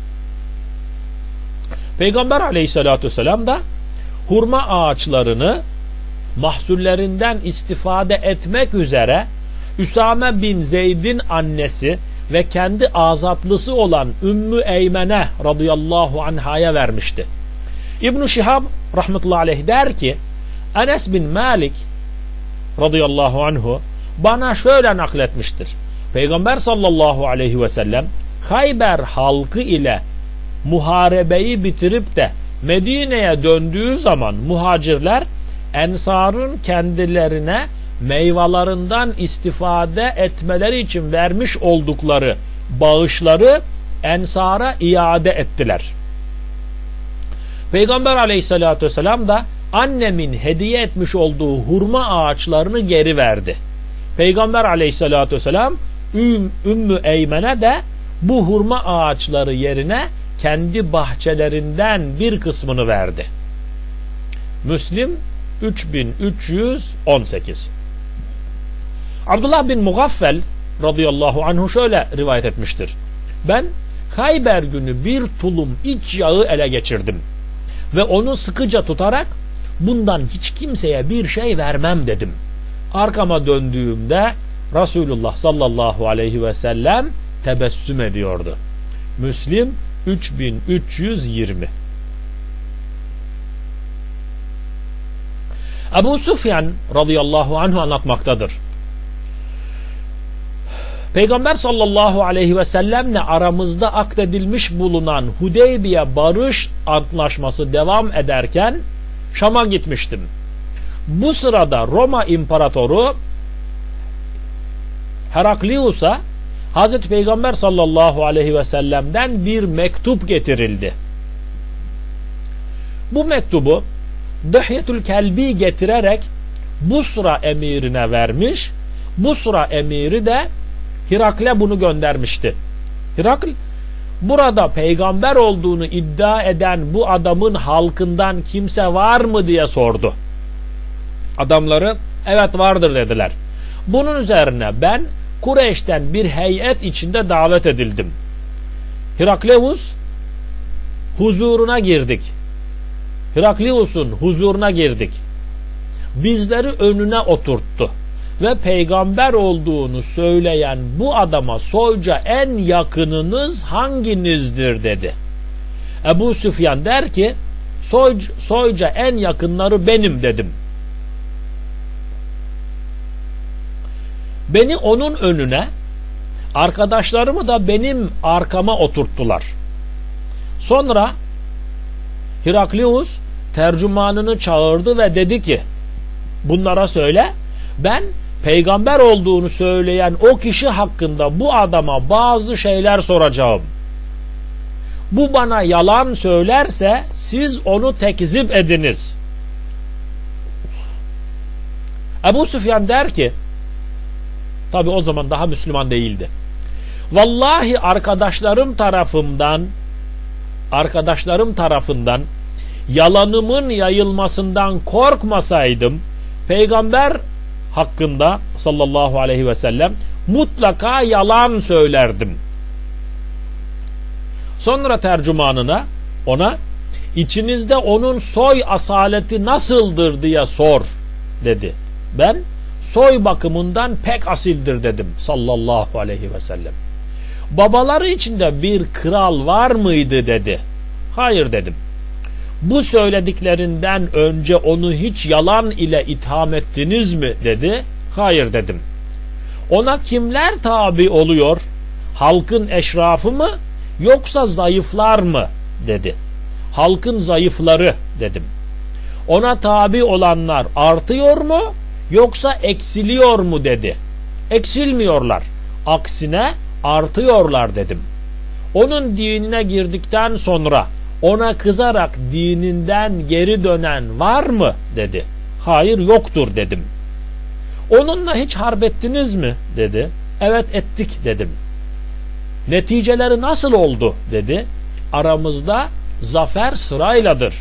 Peygamber Aleyhisselatü Vesselam da hurma ağaçlarını mahsullerinden istifade etmek üzere Üsame bin Zeyd'in annesi ve kendi azatlısı olan Ümmü Eymen'e radıyallahu anhaya vermişti. İbn-i Şihab rahmetullahi aleyh der ki Enes bin Malik radıyallahu anhu bana şöyle nakletmiştir. Peygamber sallallahu aleyhi ve sellem Hayber halkı ile muharebeyi bitirip de Medine'ye döndüğü zaman muhacirler Ensar'ın kendilerine meyvelerinden istifade etmeleri için vermiş oldukları bağışları Ensar'a iade ettiler. Peygamber Aleyhisselatü Vesselam da annemin hediye etmiş olduğu hurma ağaçlarını geri verdi. Peygamber Aleyhisselatü Vesselam Üm, Ümmü Eymen'e de bu hurma ağaçları yerine kendi bahçelerinden bir kısmını verdi. Müslim üç bin üç yüz on sekiz. Abdullah bin Mugaffel radıyallahu anhu şöyle rivayet etmiştir. Ben Hayber günü bir tulum iç yağı ele geçirdim ve onu sıkıca tutarak bundan hiç kimseye bir şey vermem dedim. Arkama döndüğümde Resulullah sallallahu aleyhi ve sellem tebessüm ediyordu. Müslim üç bin üç yüz yirmi. Ebu Süfyan radıyallahu anhu anlatmaktadır. Peygamber sallallahu aleyhi ve sellemle aramızda akdedilmiş bulunan Hudeybiye barış antlaşması devam ederken Şam'a gitmiştim. Bu sırada Roma İmparatoru Heraklius'a Hazreti Peygamber sallallahu aleyhi ve sellem'den bir mektup getirildi. Bu mektubu Dıhyetül Kelbi getirerek Busra emirine vermiş. Busra emiri de Hirakle bunu göndermişti. Hirakl burada peygamber olduğunu iddia eden bu adamın halkından kimse var mı diye sordu. Adamları evet vardır dediler. Bunun üzerine ben Kureyş'ten bir heyet içinde davet edildim. Hirakleus huzuruna girdik. Hiraklius'un huzuruna girdik. Bizleri önüne oturttu ve peygamber olduğunu söyleyen bu adama soyca en yakınınız hanginizdir dedi. Ebu Süfyan der ki soy, soyca en yakınları benim dedim. Beni onun önüne, arkadaşlarımı da benim arkama oturttular. Sonra Hiraklius tercümanını çağırdı ve dedi ki bunlara söyle, ben peygamber olduğunu söyleyen o kişi hakkında bu adama bazı şeyler soracağım. Bu bana yalan söylerse siz onu tekzip ediniz. Ebu Süfyan der ki, tabi o zaman daha Müslüman değildi. Vallahi arkadaşlarım tarafından arkadaşlarım tarafından yalanımın yayılmasından korkmasaydım peygamber hakkında sallallahu aleyhi ve sellem mutlaka yalan söylerdim. Sonra tercümanına ona içinizde onun soy asaleti nasıldır diye sor dedi. Ben soy bakımından pek asildir dedim sallallahu aleyhi ve sellem. Babaları içinde bir kral var mıydı dedi. Hayır dedim. Bu söylediklerinden önce onu hiç yalan ile itham ettiniz mi dedi. Hayır dedim. Ona kimler tabi oluyor? Halkın eşrafı mı yoksa zayıflar mı dedi. Halkın zayıfları dedim. Ona tabi olanlar artıyor mu yoksa eksiliyor mu dedi. Eksilmiyorlar. Aksine artıyorlar dedim. Onun dinine girdikten sonra ona kızarak dininden geri dönen var mı dedi. Hayır, yoktur dedim. Onunla hiç harp ettiniz mi dedi. Evet, ettik dedim. Neticeleri nasıl oldu dedi. Aramızda zafer sırayladır.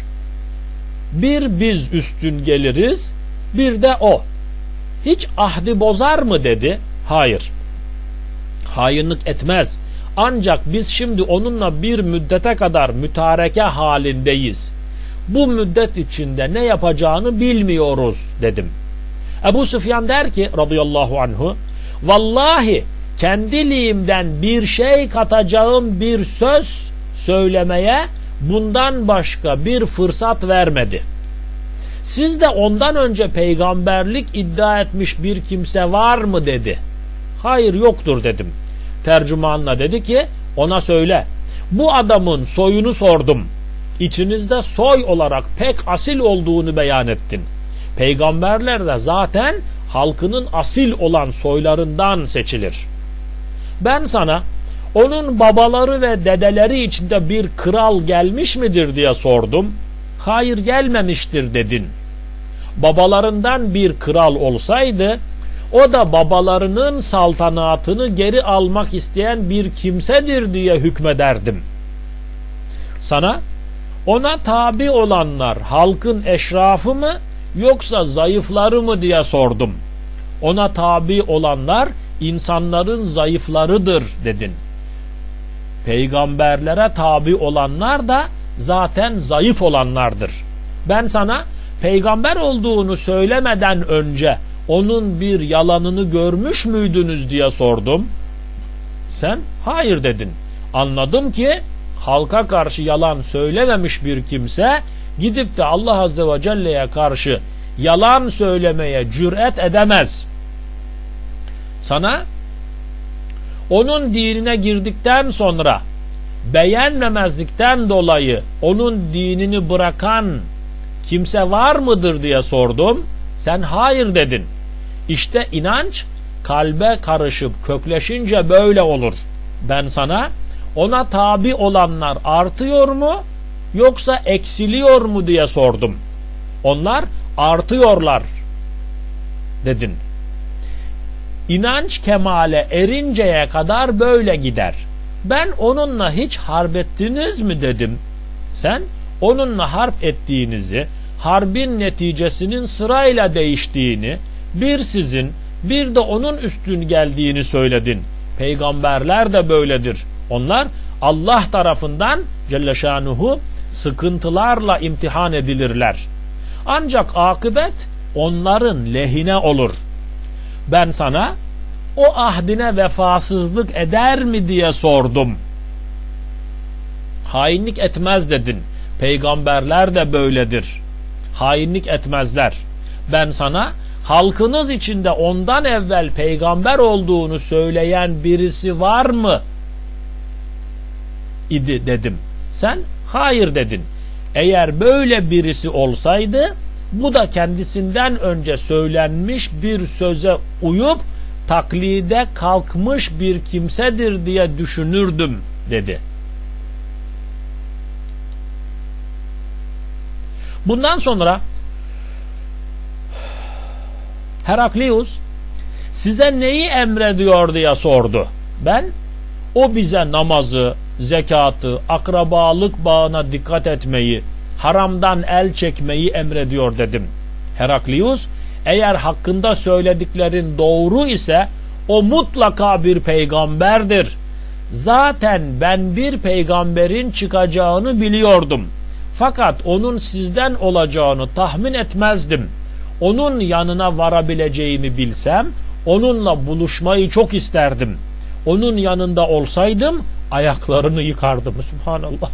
Bir biz üstün geliriz, bir de o. Hiç ahdi bozar mı dedi. Hayır. Hainlik etmez. Ancak biz şimdi onunla bir müddete kadar mütareke halindeyiz. Bu müddet içinde ne yapacağını bilmiyoruz dedim. Ebu Süfyan der ki radıyallahu anhu, vallahi kendiliğimden bir şey katacağım bir söz söylemeye bundan başka bir fırsat vermedi. Siz de ondan önce peygamberlik iddia etmiş bir kimse var mı dedi. Hayır, yoktur dedim. Tercümanla dedi ki ona söyle, bu adamın soyunu sordum. İçinizde soy olarak pek asil olduğunu beyan ettin. Peygamberler de zaten halkının asil olan soylarından seçilir. Ben sana onun babaları ve dedeleri içinde bir kral gelmiş midir diye sordum. Hayır, gelmemiştir dedin. Babalarından bir kral olsaydı o da babalarının saltanatını geri almak isteyen bir kimsedir diye hükmederdim. Sana ona tabi olanlar halkın eşrafı mı yoksa zayıfları mı diye sordum. Ona tabi olanlar insanların zayıflarıdır dedin. Peygamberlere tabi olanlar da zaten zayıf olanlardır. Ben sana peygamber olduğunu söylemeden önce onun bir yalanını görmüş müydünüz diye sordum. Sen hayır dedin. Anladım ki halka karşı yalan söylememiş bir kimse gidip de Allah Azze ve Celle'ye karşı yalan söylemeye cüret edemez. Sana onun dinine girdikten sonra beğenmemezlikten dolayı onun dinini bırakan kimse var mıdır diye sordum. Sen hayır dedin. İşte inanç kalbe karışıp kökleşince böyle olur. Ben sana ona tabi olanlar artıyor mu yoksa eksiliyor mu diye sordum. Onlar artıyorlar dedin. İnanç kemale erinceye kadar böyle gider. Ben onunla hiç harp ettiniz mi dedim. Sen onunla harp ettiğinizi, harbin neticesinin sırayla değiştiğini, bir sizin bir de onun üstün geldiğini söyledin. Peygamberler de böyledir. Onlar Allah tarafından Celle Şanuhu sıkıntılarla imtihan edilirler. Ancak akıbet onların lehine olur. Ben sana o ahdine vefasızlık eder mi diye sordum. Hainlik etmez dedin. Peygamberler de böyledir. Hainlik etmezler. Ben sana halkınız içinde ondan evvel peygamber olduğunu söyleyen birisi var mı idi dedim. Sen hayır dedin. Eğer böyle birisi olsaydı bu da kendisinden önce söylenmiş bir söze uyup taklide kalkmış bir kimsedir diye düşünürdüm dedi. Bundan sonra Heraklius size neyi emrediyor diye sordu. Ben o bize namazı, zekatı, akrabalık bağına dikkat etmeyi, haramdan el çekmeyi emrediyor dedim. Heraklius eğer hakkında söylediklerin doğru ise o mutlaka bir peygamberdir. Zaten ben bir peygamberin çıkacağını biliyordum. Fakat onun sizden olacağını tahmin etmezdim. Onun yanına varabileceğimi bilsem onunla buluşmayı çok isterdim. Onun yanında olsaydım ayaklarını yıkardım. Subhanallah.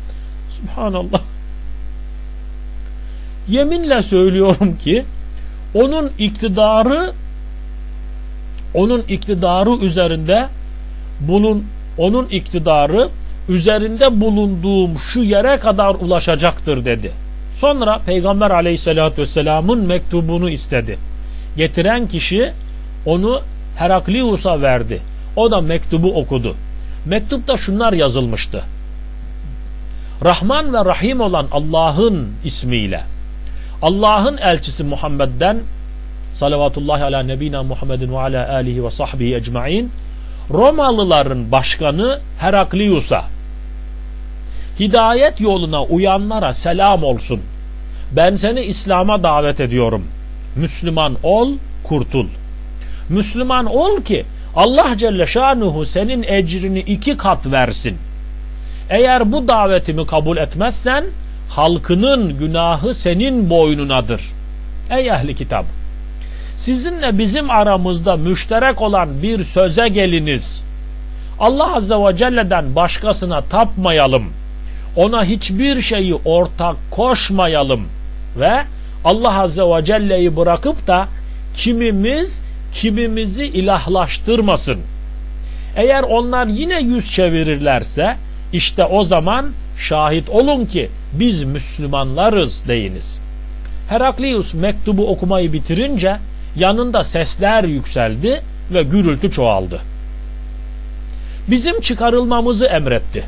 Subhanallah. Yeminle söylüyorum ki onun iktidarı onun iktidarı üzerinde bulun onun iktidarı üzerinde bulunduğum şu yere kadar ulaşacaktır dedi. Sonra Peygamber Aleyhisselatü Vesselam'ın mektubunu istedi. Getiren kişi onu Heraklius'a verdi. O da mektubu okudu. Mektupta şunlar yazılmıştı: Rahman ve Rahim olan Allah'ın ismiyle, Allah'ın elçisi Muhammed'den salavatullahi ala nebina Muhammedin ve ala alihi ve sahbihi ecmain, Romalıların başkanı Heraklius'a, hidayet yoluna uyanlara selam olsun. Ben seni İslam'a davet ediyorum. Müslüman ol, kurtul. Müslüman ol ki Allah Celle Şanuhu senin ecrini iki kat versin. Eğer bu davetimi kabul etmezsen halkının günahı senin boynunadır. Ey ehli kitap! Sizinle bizim aramızda müşterek olan bir söze geliniz. Allah Azze ve Celle'den başkasına tapmayalım. Ona hiçbir şeyi ortak koşmayalım. Ve Allah Azze ve Celle'yi bırakıp da kimimiz kimimizi ilahlaştırmasın. Eğer onlar yine yüz çevirirlerse işte o zaman şahit olun ki biz Müslümanlarız deyiniz. Heraklius mektubu okumayı bitirince yanında sesler yükseldi ve gürültü çoğaldı. Bizim çıkarılmamızı emretti.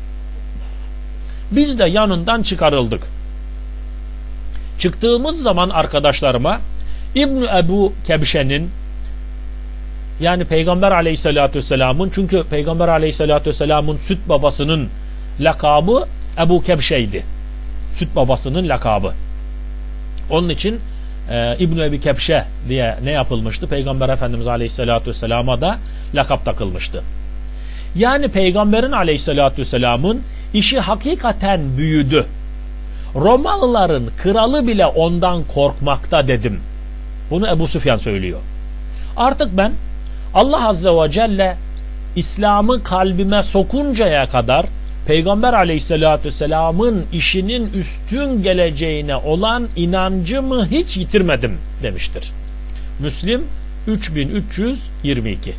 Biz de yanından çıkarıldık. Çıktığımız zaman arkadaşlarıma İbn Ebu Kebşe'nin, yani Peygamber Aleyhisselatü Vesselam'ın, çünkü Peygamber Aleyhisselatü Vesselam'ın süt babasının lakabı Ebu Kebşe'ydi. Süt babasının lakabı. Onun için e, İbn Ebu Kebşe diye ne yapılmıştı? Peygamber Efendimiz Aleyhisselatü Vesselam'a da lakap takılmıştı. Yani Peygamberin Aleyhisselatü Vesselam'ın işi hakikaten büyüdü. Romalıların kralı bile ondan korkmakta dedim. Bunu Ebu Süfyan söylüyor. Artık ben Allah Azze ve Celle İslam'ı kalbime sokuncaya kadar Peygamber Aleyhisselatü Vesselam'ın işinin üstün geleceğine olan inancımı hiç yitirmedim demiştir. Müslim üç bin üç yüz yirmi iki.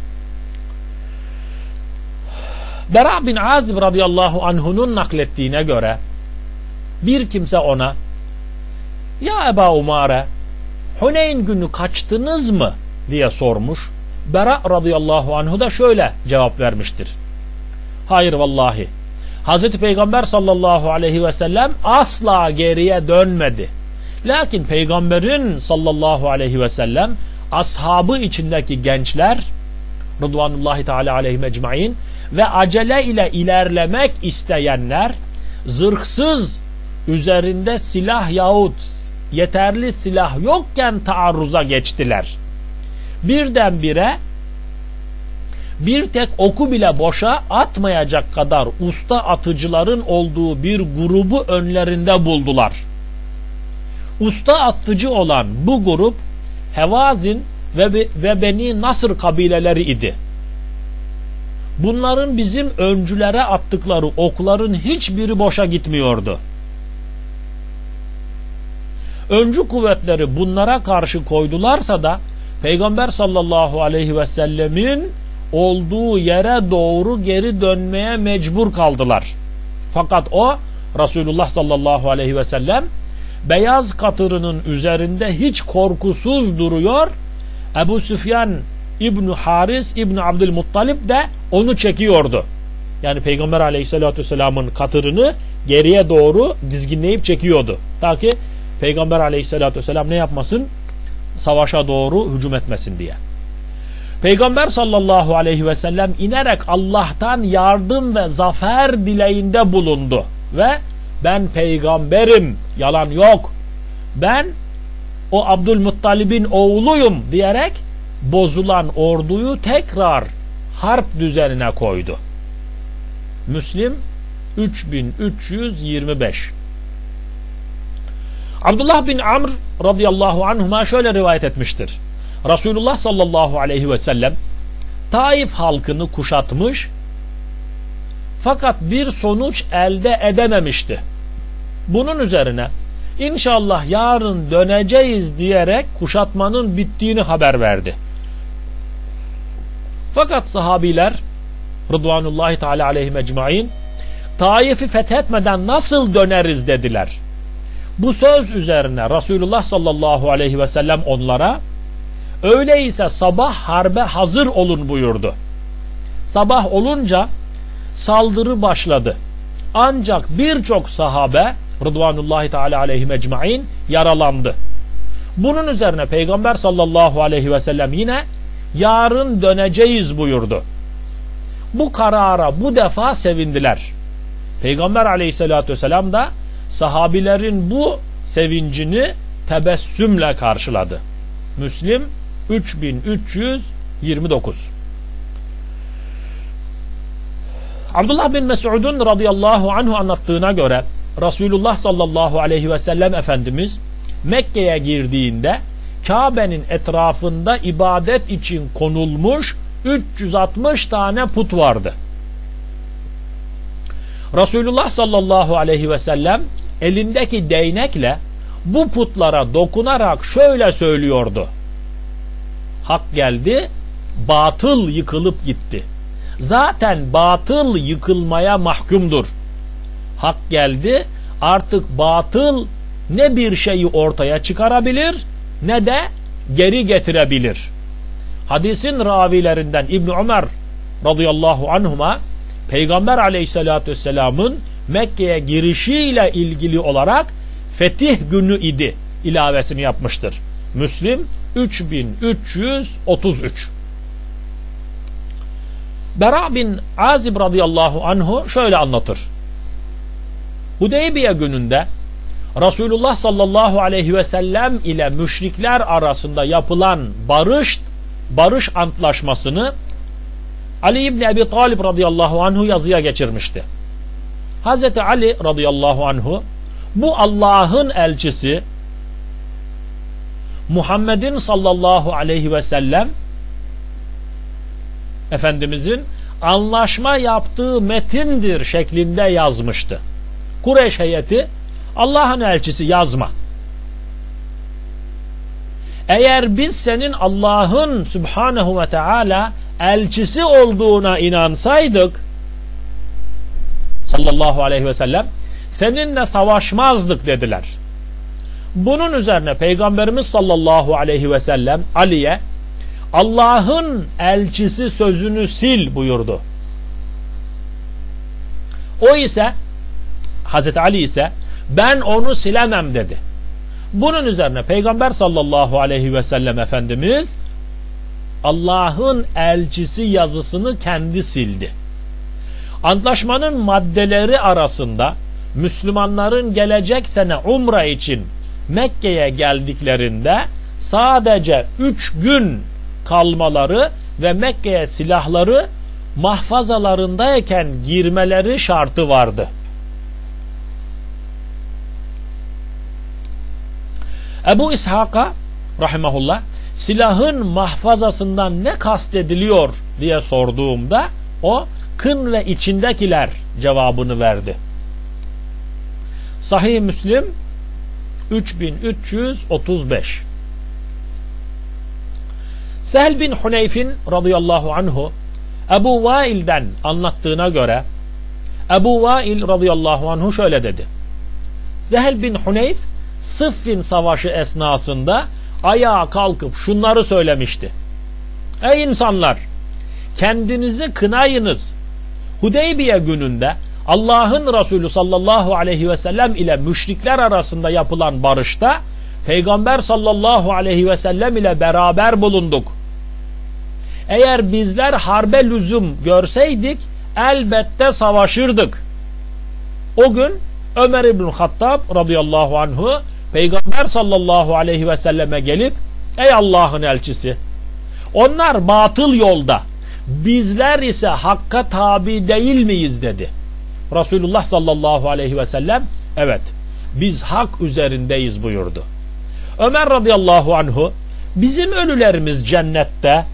Bera bin Azib radıyallahu anh'unun naklettiğine göre bir kimse ona, ya Eba Umare, Huneyn günü kaçtınız mı diye sormuş. Bera radıyallahu anhu da şöyle cevap vermiştir: hayır vallahi, Hazreti Peygamber sallallahu aleyhi ve sellem asla geriye dönmedi. Lakin Peygamberin sallallahu aleyhi ve sellem ashabı içindeki gençler Rıdvanullahi Teala aleyhim ecmain ve acele ile ilerlemek isteyenler zırhsız, üzerinde silah yahut yeterli silah yokken taarruza geçtiler. Birdenbire bir tek oku bile boşa atmayacak kadar usta atıcıların olduğu bir grubu önlerinde buldular. Usta atıcı olan bu grup Hevazin ve, ve Beni Nasr kabileleri idi. Bunların bizim öncülere attıkları okların hiçbiri boşa gitmiyordu. Öncü kuvvetleri bunlara karşı koydularsa da Peygamber sallallahu aleyhi ve sellemin olduğu yere doğru geri dönmeye mecbur kaldılar. Fakat o, Resulullah sallallahu aleyhi ve sellem beyaz katırının üzerinde hiç korkusuz duruyor. Ebu Süfyan İbn Haris İbn Abdülmuttalib de onu çekiyordu. Yani Peygamber aleyhissalatü vesselamın katırını geriye doğru dizginleyip çekiyordu. Ta ki Peygamber aleyhissalatü vesselam ne yapmasın? Savaşa doğru hücum etmesin diye. Peygamber sallallahu aleyhi ve sellem inerek Allah'tan yardım ve zafer dileğinde bulundu. Ve ben peygamberim, yalan yok, ben o Abdülmuttalib'in oğluyum diyerek bozulan orduyu tekrar harp düzenine koydu. Müslim üç bin üç yüz yirmi beş. Abdullah bin Amr radıyallahu anhuma şöyle rivayet etmiştir: Resulullah sallallahu aleyhi ve sellem Taif halkını kuşatmış fakat bir sonuç elde edememişti. Bunun üzerine İnşallah yarın döneceğiz diyerek kuşatmanın bittiğini haber verdi. Fakat sahabiler Rıdvanullahi Teala aleyhim ecmaîn Taif'i fethetmeden nasıl döneriz dediler. Bu söz üzerine Resulullah sallallahu aleyhi ve sellem onlara öyleyse sabah harbe hazır olun buyurdu. Sabah olunca saldırı başladı. Ancak birçok sahabe Rıdvanullahi Teala aleyhim ecmaîn yaralandı. Bunun üzerine Peygamber sallallahu aleyhi ve sellem yine yarın döneceğiz buyurdu. Bu karara bu defa sevindiler. Peygamber aleyhissalatü vesselam da sahabilerin bu sevincini tebessümle karşıladı. Müslim üç bin üç yüz yirmi dokuz. Abdullah bin Mes'ud'un radıyallahu anhu anlattığına göre Resulullah sallallahu aleyhi ve sellem Efendimiz Mekke'ye girdiğinde Kabe'nin etrafında ibadet için konulmuş üç yüz altmış tane put vardı. Resulullah sallallahu aleyhi ve sellem elindeki değnekle bu putlara dokunarak şöyle söylüyordu: Hak geldi, batıl yıkılıp gitti. Zaten batıl yıkılmaya mahkumdur. Hak geldi, artık batıl ne bir şeyi ortaya çıkarabilir ne de geri getirebilir. Hadisin ravilerinden İbn Ömer radıyallahu anhuma Peygamber aleyhissalatü vesselamın Mekke'ye girişiyle ilgili olarak fetih günü idi ilavesini yapmıştır. Müslim üç bin üç yüz otuz üç. Bera bin Azib radıyallahu anhu şöyle anlatır. Hudeybiye gününde Resulullah sallallahu aleyhi ve sellem ile müşrikler arasında yapılan barış barış antlaşmasını Ali İbni Ebi Talib radıyallahu anhu yazıya geçirmişti. Hazreti Ali radıyallahu anhu bu Allah'ın elçisi Muhammed'in sallallahu aleyhi ve sellem Efendimizin anlaşma yaptığı metindir şeklinde yazmıştı. Kureyş heyeti Allah'ın elçisi yazma. Eğer biz senin Allah'ın Subhanahu ve Teala elçisi olduğuna inansaydık sallallahu aleyhi ve sellem seninle savaşmazdık dediler. Bunun üzerine Peygamberimiz sallallahu aleyhi ve sellem Ali'ye Allah'ın elçisi sözünü sil buyurdu. O ise Hazreti Ali ise ben onu silemem dedi. Bunun üzerine Peygamber sallallahu aleyhi ve sellem Efendimiz Allah'ın elçisi yazısını kendi sildi. Antlaşmanın maddeleri arasında Müslümanların gelecek sene umre için Mekke'ye geldiklerinde sadece üç gün kalmaları ve Mekke'ye silahları mahfazalarındayken girmeleri şartı vardı. Ebu İshak'a rahimahullah silahın mahfazasından ne kastediliyor diye sorduğumda o kın ve içindekiler cevabını verdi. Sahih Müslim üç bin üç yüz otuz beş. Sehl bin Huneyf'in radıyallahu anhu Ebu Vail'den anlattığına göre Ebu Vail radıyallahu anhu şöyle dedi. Sehl bin Huneyf Sıffin savaşı esnasında ayağa kalkıp şunları söylemişti: Ey insanlar, kendinizi kınayınız. Hudeybiye gününde Allah'ın Resulü sallallahu aleyhi ve sellem ile müşrikler arasında yapılan barışta Peygamber sallallahu aleyhi ve sellem ile beraber bulunduk. Eğer bizler harbe lüzum görseydik elbette savaşırdık. O gün Ömer İbn Hattab radıyallahu anhu Peygamber sallallahu aleyhi ve selleme gelip ey Allah'ın elçisi, onlar batıl yolda, bizler ise hakka tabi değil miyiz dedi. Resulullah sallallahu aleyhi ve sellem evet biz hak üzerindeyiz buyurdu. Ömer radıyallahu anhu bizim ölülerimiz cennette,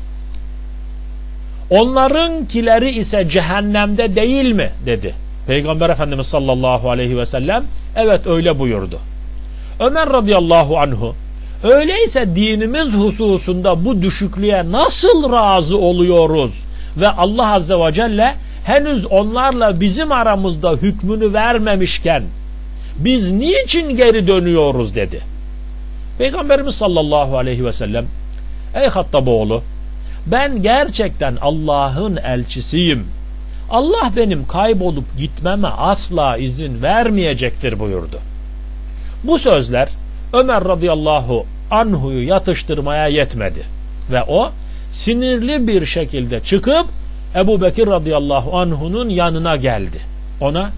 onlarınkileri ise cehennemde değil mi dedi. Peygamber Efendimiz sallallahu aleyhi ve sellem evet öyle buyurdu. Ömer radıyallahu anhu, öyleyse dinimiz hususunda bu düşüklüğe nasıl razı oluyoruz ve Allah azze ve celle henüz onlarla bizim aramızda hükmünü vermemişken biz niçin geri dönüyoruz dedi. Peygamberimiz sallallahu aleyhi ve sellem, ey Hattaboğlu, ben gerçekten Allah'ın elçisiyim. Allah benim kaybolup gitmeme asla izin vermeyecektir buyurdu. Bu sözler Ömer radıyallahu anhu'yu yatıştırmaya yetmedi ve o sinirli bir şekilde çıkıp Ebu Bekir radıyallahu anhu'nun yanına geldi. Ona,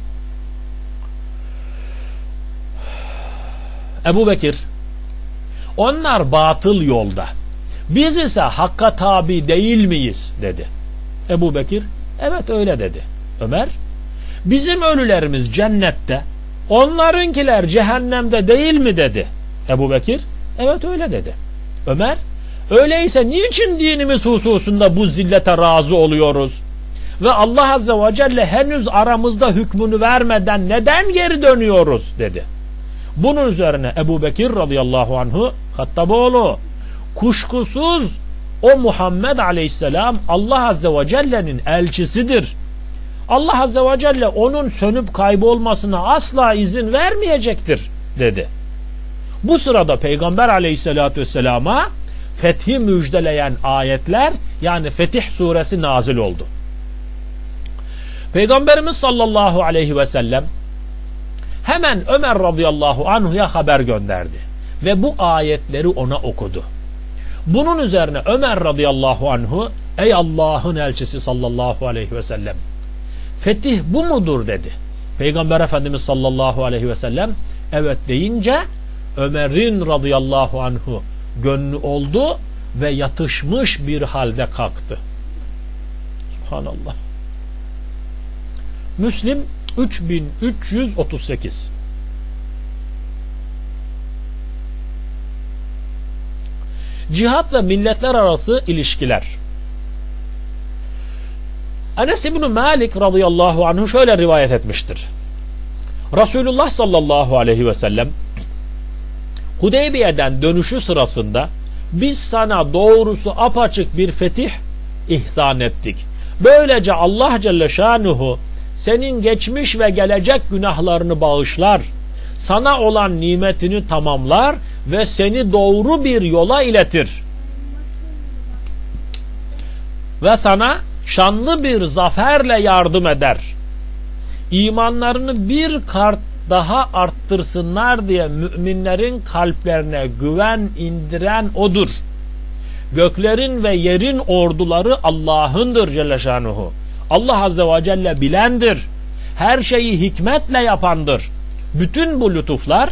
Ebu Bekir, onlar batıl yolda, biz ise hakka tabi değil miyiz dedi. Ebu Bekir, evet öyle dedi. Ömer, bizim ölülerimiz cennette, onlarınkiler cehennemde değil mi dedi. Ebu Bekir, evet öyle dedi. Ömer, öyleyse niçin dinimiz hususunda bu zillete razı oluyoruz? Ve Allah azze ve celle henüz aramızda hükmünü vermeden neden geri dönüyoruz dedi. Bunun üzerine Ebu Bekir radıyallahu anhu, Hattaboğlu, kuşkusuz o Muhammed aleyhisselam Allah azze ve celle'nin elçisidir. Allah azze ve celle onun sönüp kaybolmasına asla izin vermeyecektir dedi. Bu sırada Peygamber aleyhissalatü vesselama fethi müjdeleyen ayetler, yani Fetih suresi nazil oldu. Peygamberimiz sallallahu aleyhi ve sellem hemen Ömer radıyallahu anhu'ya haber gönderdi ve bu ayetleri ona okudu. Bunun üzerine Ömer radıyallahu anhu, ey Allah'ın elçisi sallallahu aleyhi ve sellem, fetih bu mudur dedi. Peygamber Efendimiz sallallahu aleyhi ve sellem evet deyince Ömer'in radıyallahu anhu gönlü oldu ve yatışmış bir halde kalktı. Subhanallah. Müslim üç bin üç yüz otuz sekiz. Cihat ve milletler arası ilişkiler. Enes İbn-i Malik radıyallahu anhu şöyle rivayet etmiştir. Resulullah sallallahu aleyhi ve sellem Hudeybiye'den dönüşü sırasında biz sana doğrusu apaçık bir fetih ihsan ettik. Böylece Allah Celle Şanuhu senin geçmiş ve gelecek günahlarını bağışlar, sana olan nimetini tamamlar ve seni doğru bir yola iletir. Ve sana şanlı bir zaferle yardım eder. İmanlarını bir kat daha arttırsınlar diye müminlerin kalplerine güven indiren odur. Göklerin ve yerin orduları Allah'ındır Celle Şanuhu. Allah Azze ve Celle bilendir. Her şeyi hikmetle yapandır. Bütün bu lütuflar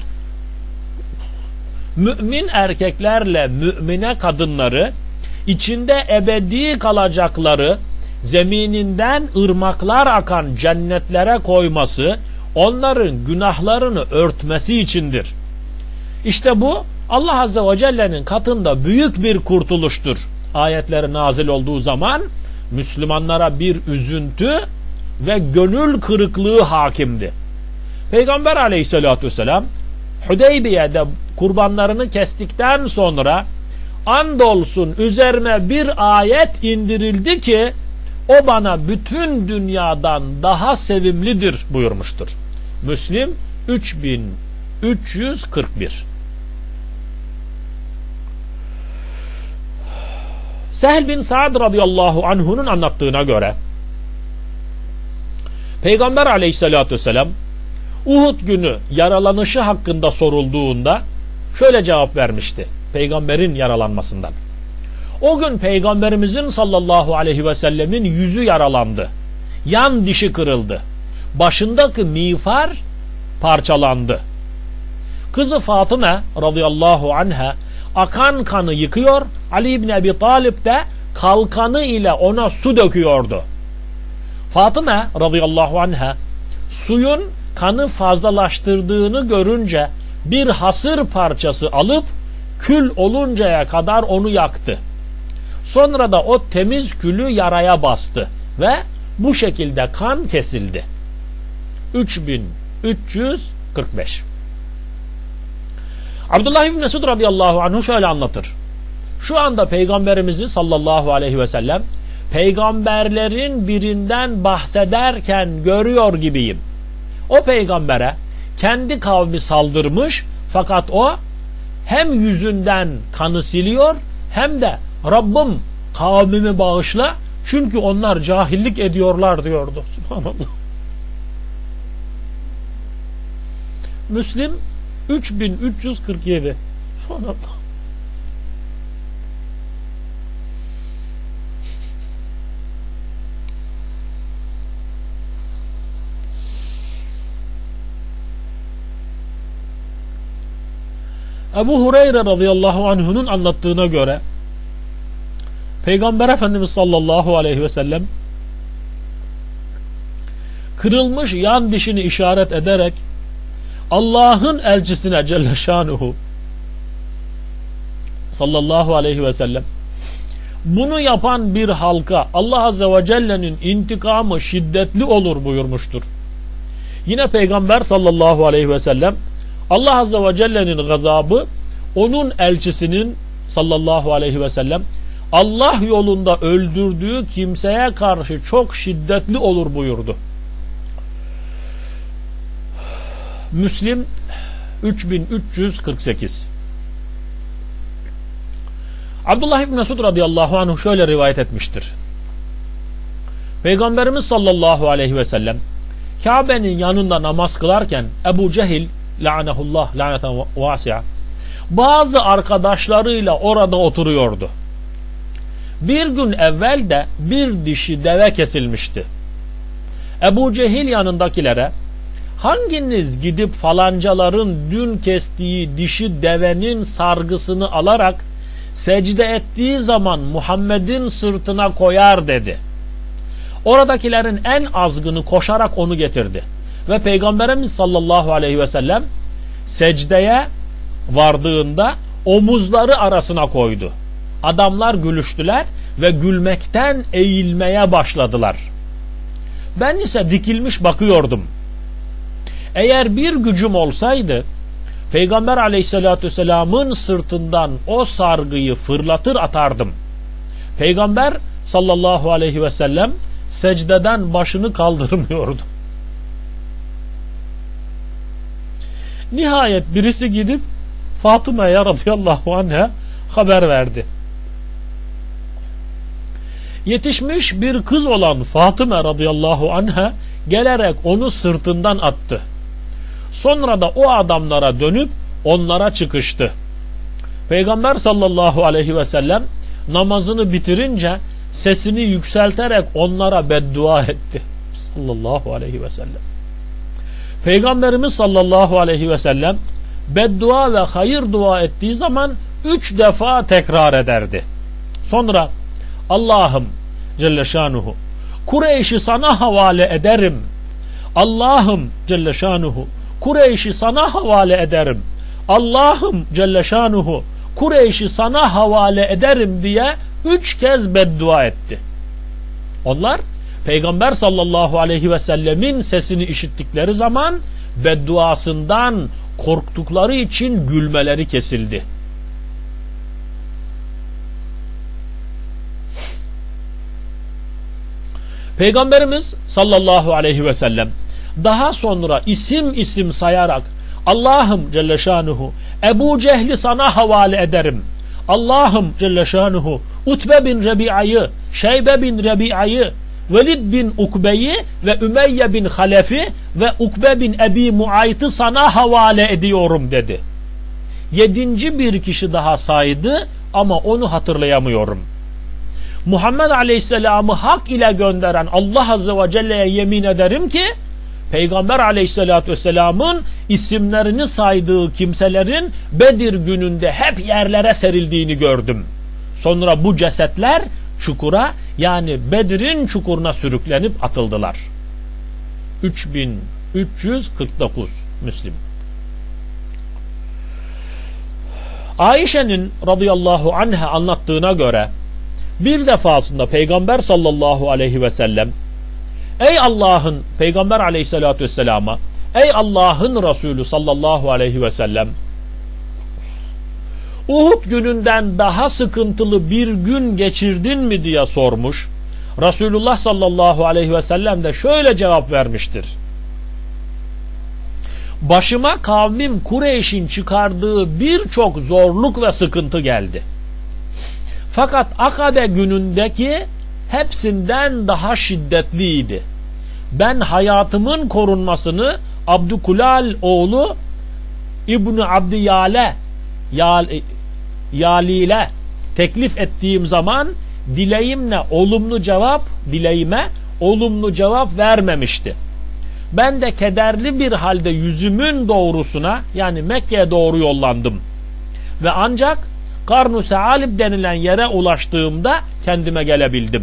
mümin erkeklerle mümine kadınları içinde ebedi kalacakları zemininden ırmaklar akan cennetlere koyması, onların günahlarını örtmesi içindir. İşte bu Allah Azze ve Celle'nin katında büyük bir kurtuluştur. Ayetleri nazil olduğu zaman Müslümanlara bir üzüntü ve gönül kırıklığı hakimdi. Peygamber aleyhissalatü vesselam Hudeybiye'de kurbanlarını kestikten sonra andolsun üzerime bir ayet indirildi ki o bana bütün dünyadan daha sevimlidir buyurmuştur. Müslim üç bin üç yüz kırk bir. Sehl bin Sa'd radıyallahu anhu'nun anlattığına göre Peygamber aleyhissalatü vesselam Uhud günü yaralanışı hakkında sorulduğunda şöyle cevap vermişti peygamberin yaralanmasından. O gün peygamberimizin sallallahu aleyhi ve sellemin yüzü yaralandı. Yan dişi kırıldı. Başındaki miğfer parçalandı. Kızı Fatıma radıyallahu anha akan kanı yıkıyor, Ali İbni Ebi Talib de kalkanı ile ona su döküyordu. Fatıma radıyallahu anha suyun kanı fazlalaştırdığını görünce bir hasır parçası alıp kül oluncaya kadar onu yaktı. Sonra da o temiz külü yaraya bastı ve bu şekilde kan kesildi. üç bin üç yüz kırk beş. Abdullah İbni Mesud radıyallahu anhu şöyle anlatır. Şu anda Peygamberimizi sallallahu aleyhi ve sellem peygamberlerin birinden bahsederken görüyor gibiyim. O peygambere kendi kavmi saldırmış fakat o hem yüzünden kanı siliyor hem de Rabbim kavmimi bağışla çünkü onlar cahillik ediyorlar diyordu. Subhanallah. Müslim üç bin üç yüz kırk yedi. Subhanallah. Ebu Hureyre radıyallahu anh'unun anlattığına göre Peygamber Efendimiz sallallahu aleyhi ve sellem kırılmış yan dişini işaret ederek Allah'ın elçisine Celle Şanuhu sallallahu aleyhi ve sellem bunu yapan bir halka Allah Azze ve Celle'nin intikamı şiddetli olur buyurmuştur. Yine Peygamber sallallahu aleyhi ve sellem Allah Azze ve Celle'nin gazabı onun elçisinin sallallahu aleyhi ve sellem Allah yolunda öldürdüğü kimseye karşı çok şiddetli olur buyurdu. Müslim üç bin üç yüz kırk sekiz. Abdullah İbni Mesud radıyallahu anh şöyle rivayet etmiştir. Peygamberimiz sallallahu aleyhi ve sellem Kabe'nin yanında namaz kılarken Ebu Cehil la'nehullah laneten vasi'a bazı arkadaşlarıyla orada oturuyordu. Bir gün evvel de bir dişi deve kesilmişti. Ebu Cehil yanındakilere hanginiz gidip falancaların dün kestiği dişi devenin sargısını alarak secde ettiği zaman Muhammed'in sırtına koyar dedi. Oradakilerin en azgını koşarak onu getirdi. Ve Peygamberimiz sallallahu aleyhi ve sellem secdeye vardığında omuzları arasına koydu. Adamlar gülüştüler ve gülmekten eğilmeye başladılar. Ben ise dikilmiş bakıyordum. Eğer bir gücüm olsaydı Peygamber aleyhissalatü vesselamın sırtından o sargıyı fırlatır atardım. Peygamber sallallahu aleyhi ve sellem secdeden başını kaldırmıyordu. Nihayet birisi gidip Fatıma'ya radıyallahu anh'a haber verdi. Yetişmiş bir kız olan Fatıma radıyallahu anh'a gelerek onu sırtından attı. Sonra da o adamlara dönüp onlara çıkıştı. Peygamber sallallahu aleyhi ve sellem namazını bitirince sesini yükselterek onlara beddua etti. Sallallahu aleyhi ve sellem. Peygamberimiz sallallahu aleyhi ve sellem beddua ve hayır dua ettiği zaman üç defa tekrar ederdi. Sonra Allah'ım Celle Şanuhu Kureyş'i sana havale ederim. Allah'ım Celle Şanuhu Kureyş'i sana havale ederim. Allah'ım Celle Şanuhu Kureyş'i sana havale ederim diye üç kez beddua etti. Onlar Peygamber sallallahu aleyhi ve sellemin sesini işittikleri zaman bedduasından korktukları için gülmeleri kesildi. Peygamberimiz sallallahu aleyhi ve sellem daha sonra isim isim sayarak Allah'ım Celle Şanuhu Ebu Cehli sana havale ederim. Allah'ım Celle Şanuhu Utbe bin Rebi'ayı, Şeybe bin Rebi'ayı, Velid bin Ukbe'yi ve Ümeyye bin Halef'i ve Ukbe bin Ebi Muayt'ı sana havale ediyorum dedi. Yedinci bir kişi daha saydı ama onu hatırlayamıyorum. Muhammed Aleyhisselam'ı hak ile gönderen Allah Azze ve Celle'ye yemin ederim ki Peygamber Aleyhisselatü Vesselam'ın isimlerini saydığı kimselerin Bedir gününde hep yerlere serildiğini gördüm. Sonra bu cesetler çukura yani Bedir'in çukuruna sürüklenip atıldılar. üç bin üç yüz kırk dokuz Müslim. Ayşe'nin radıyallahu anha anlattığına göre bir defasında Peygamber sallallahu aleyhi ve sellem ey Allah'ın Peygamber aleyhissalatü vesselama ey Allah'ın Resulü sallallahu aleyhi ve sellem Uhud gününden daha sıkıntılı bir gün geçirdin mi diye sormuş. Resulullah sallallahu aleyhi ve sellem de şöyle cevap vermiştir. Başıma kavmim Kureyş'in çıkardığı birçok zorluk ve sıkıntı geldi. Fakat Akabe günündeki hepsinden daha şiddetliydi. Ben hayatımın korunmasını Abdükulal oğlu İbn-i Abdiyale Yalil'e teklif ettiğim zaman dileğimle olumlu cevap, dileğime olumlu cevap vermemişti. Ben de kederli bir halde yüzümün doğrusuna, yani Mekke'ye doğru yollandım. Ve ancak Karn-ı Sealib denilen yere ulaştığımda kendime gelebildim.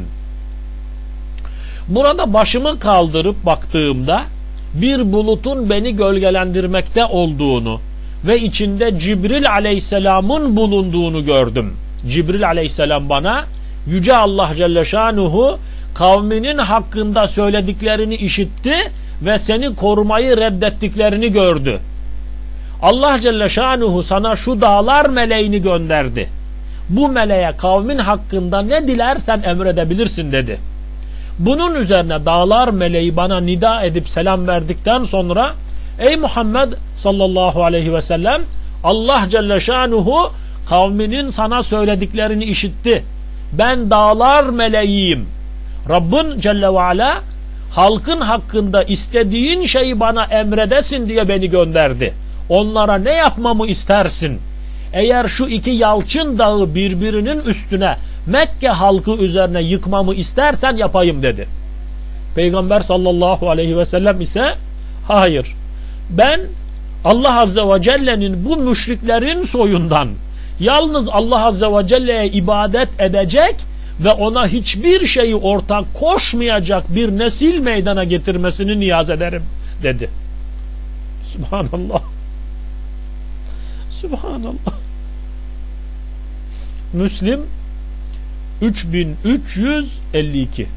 Burada başımı kaldırıp baktığımda bir bulutun beni gölgelendirmekte olduğunu ve içinde Cibril aleyhisselamın bulunduğunu gördüm. Cibril aleyhisselam bana Yüce Allah Celle Şanuhu kavminin hakkında söylediklerini işitti ve seni korumayı reddettiklerini gördü. Allah Celle Şanuhu sana şu dağlar meleğini gönderdi. Bu meleğe kavmin hakkında ne dilersen emredebilirsin dedi. Bunun üzerine dağlar meleği bana nida edip selam verdikten sonra ey Muhammed sallallahu aleyhi ve sellem, Allah Celle Şanuhu kavminin sana söylediklerini işitti. Ben dağlar meleğiyim. Rabbin Celle ve Ala halkın hakkında istediğin şeyi bana emredesin diye beni gönderdi. Onlara ne yapmamı istersin? Eğer şu iki yalçın dağı birbirinin üstüne Mekke halkı üzerine yıkmamı istersen yapayım dedi. Peygamber sallallahu aleyhi ve sellem ise hayır, ben Allah Azze ve Celle'nin bu müşriklerin soyundan yalnız Allah Azze ve Celle'ye ibadet edecek ve ona hiçbir şeyi ortak koşmayacak bir nesil meydana getirmesini niyaz ederim dedi. Subhanallah. Subhanallah. Müslim üç bin üç yüz elli iki.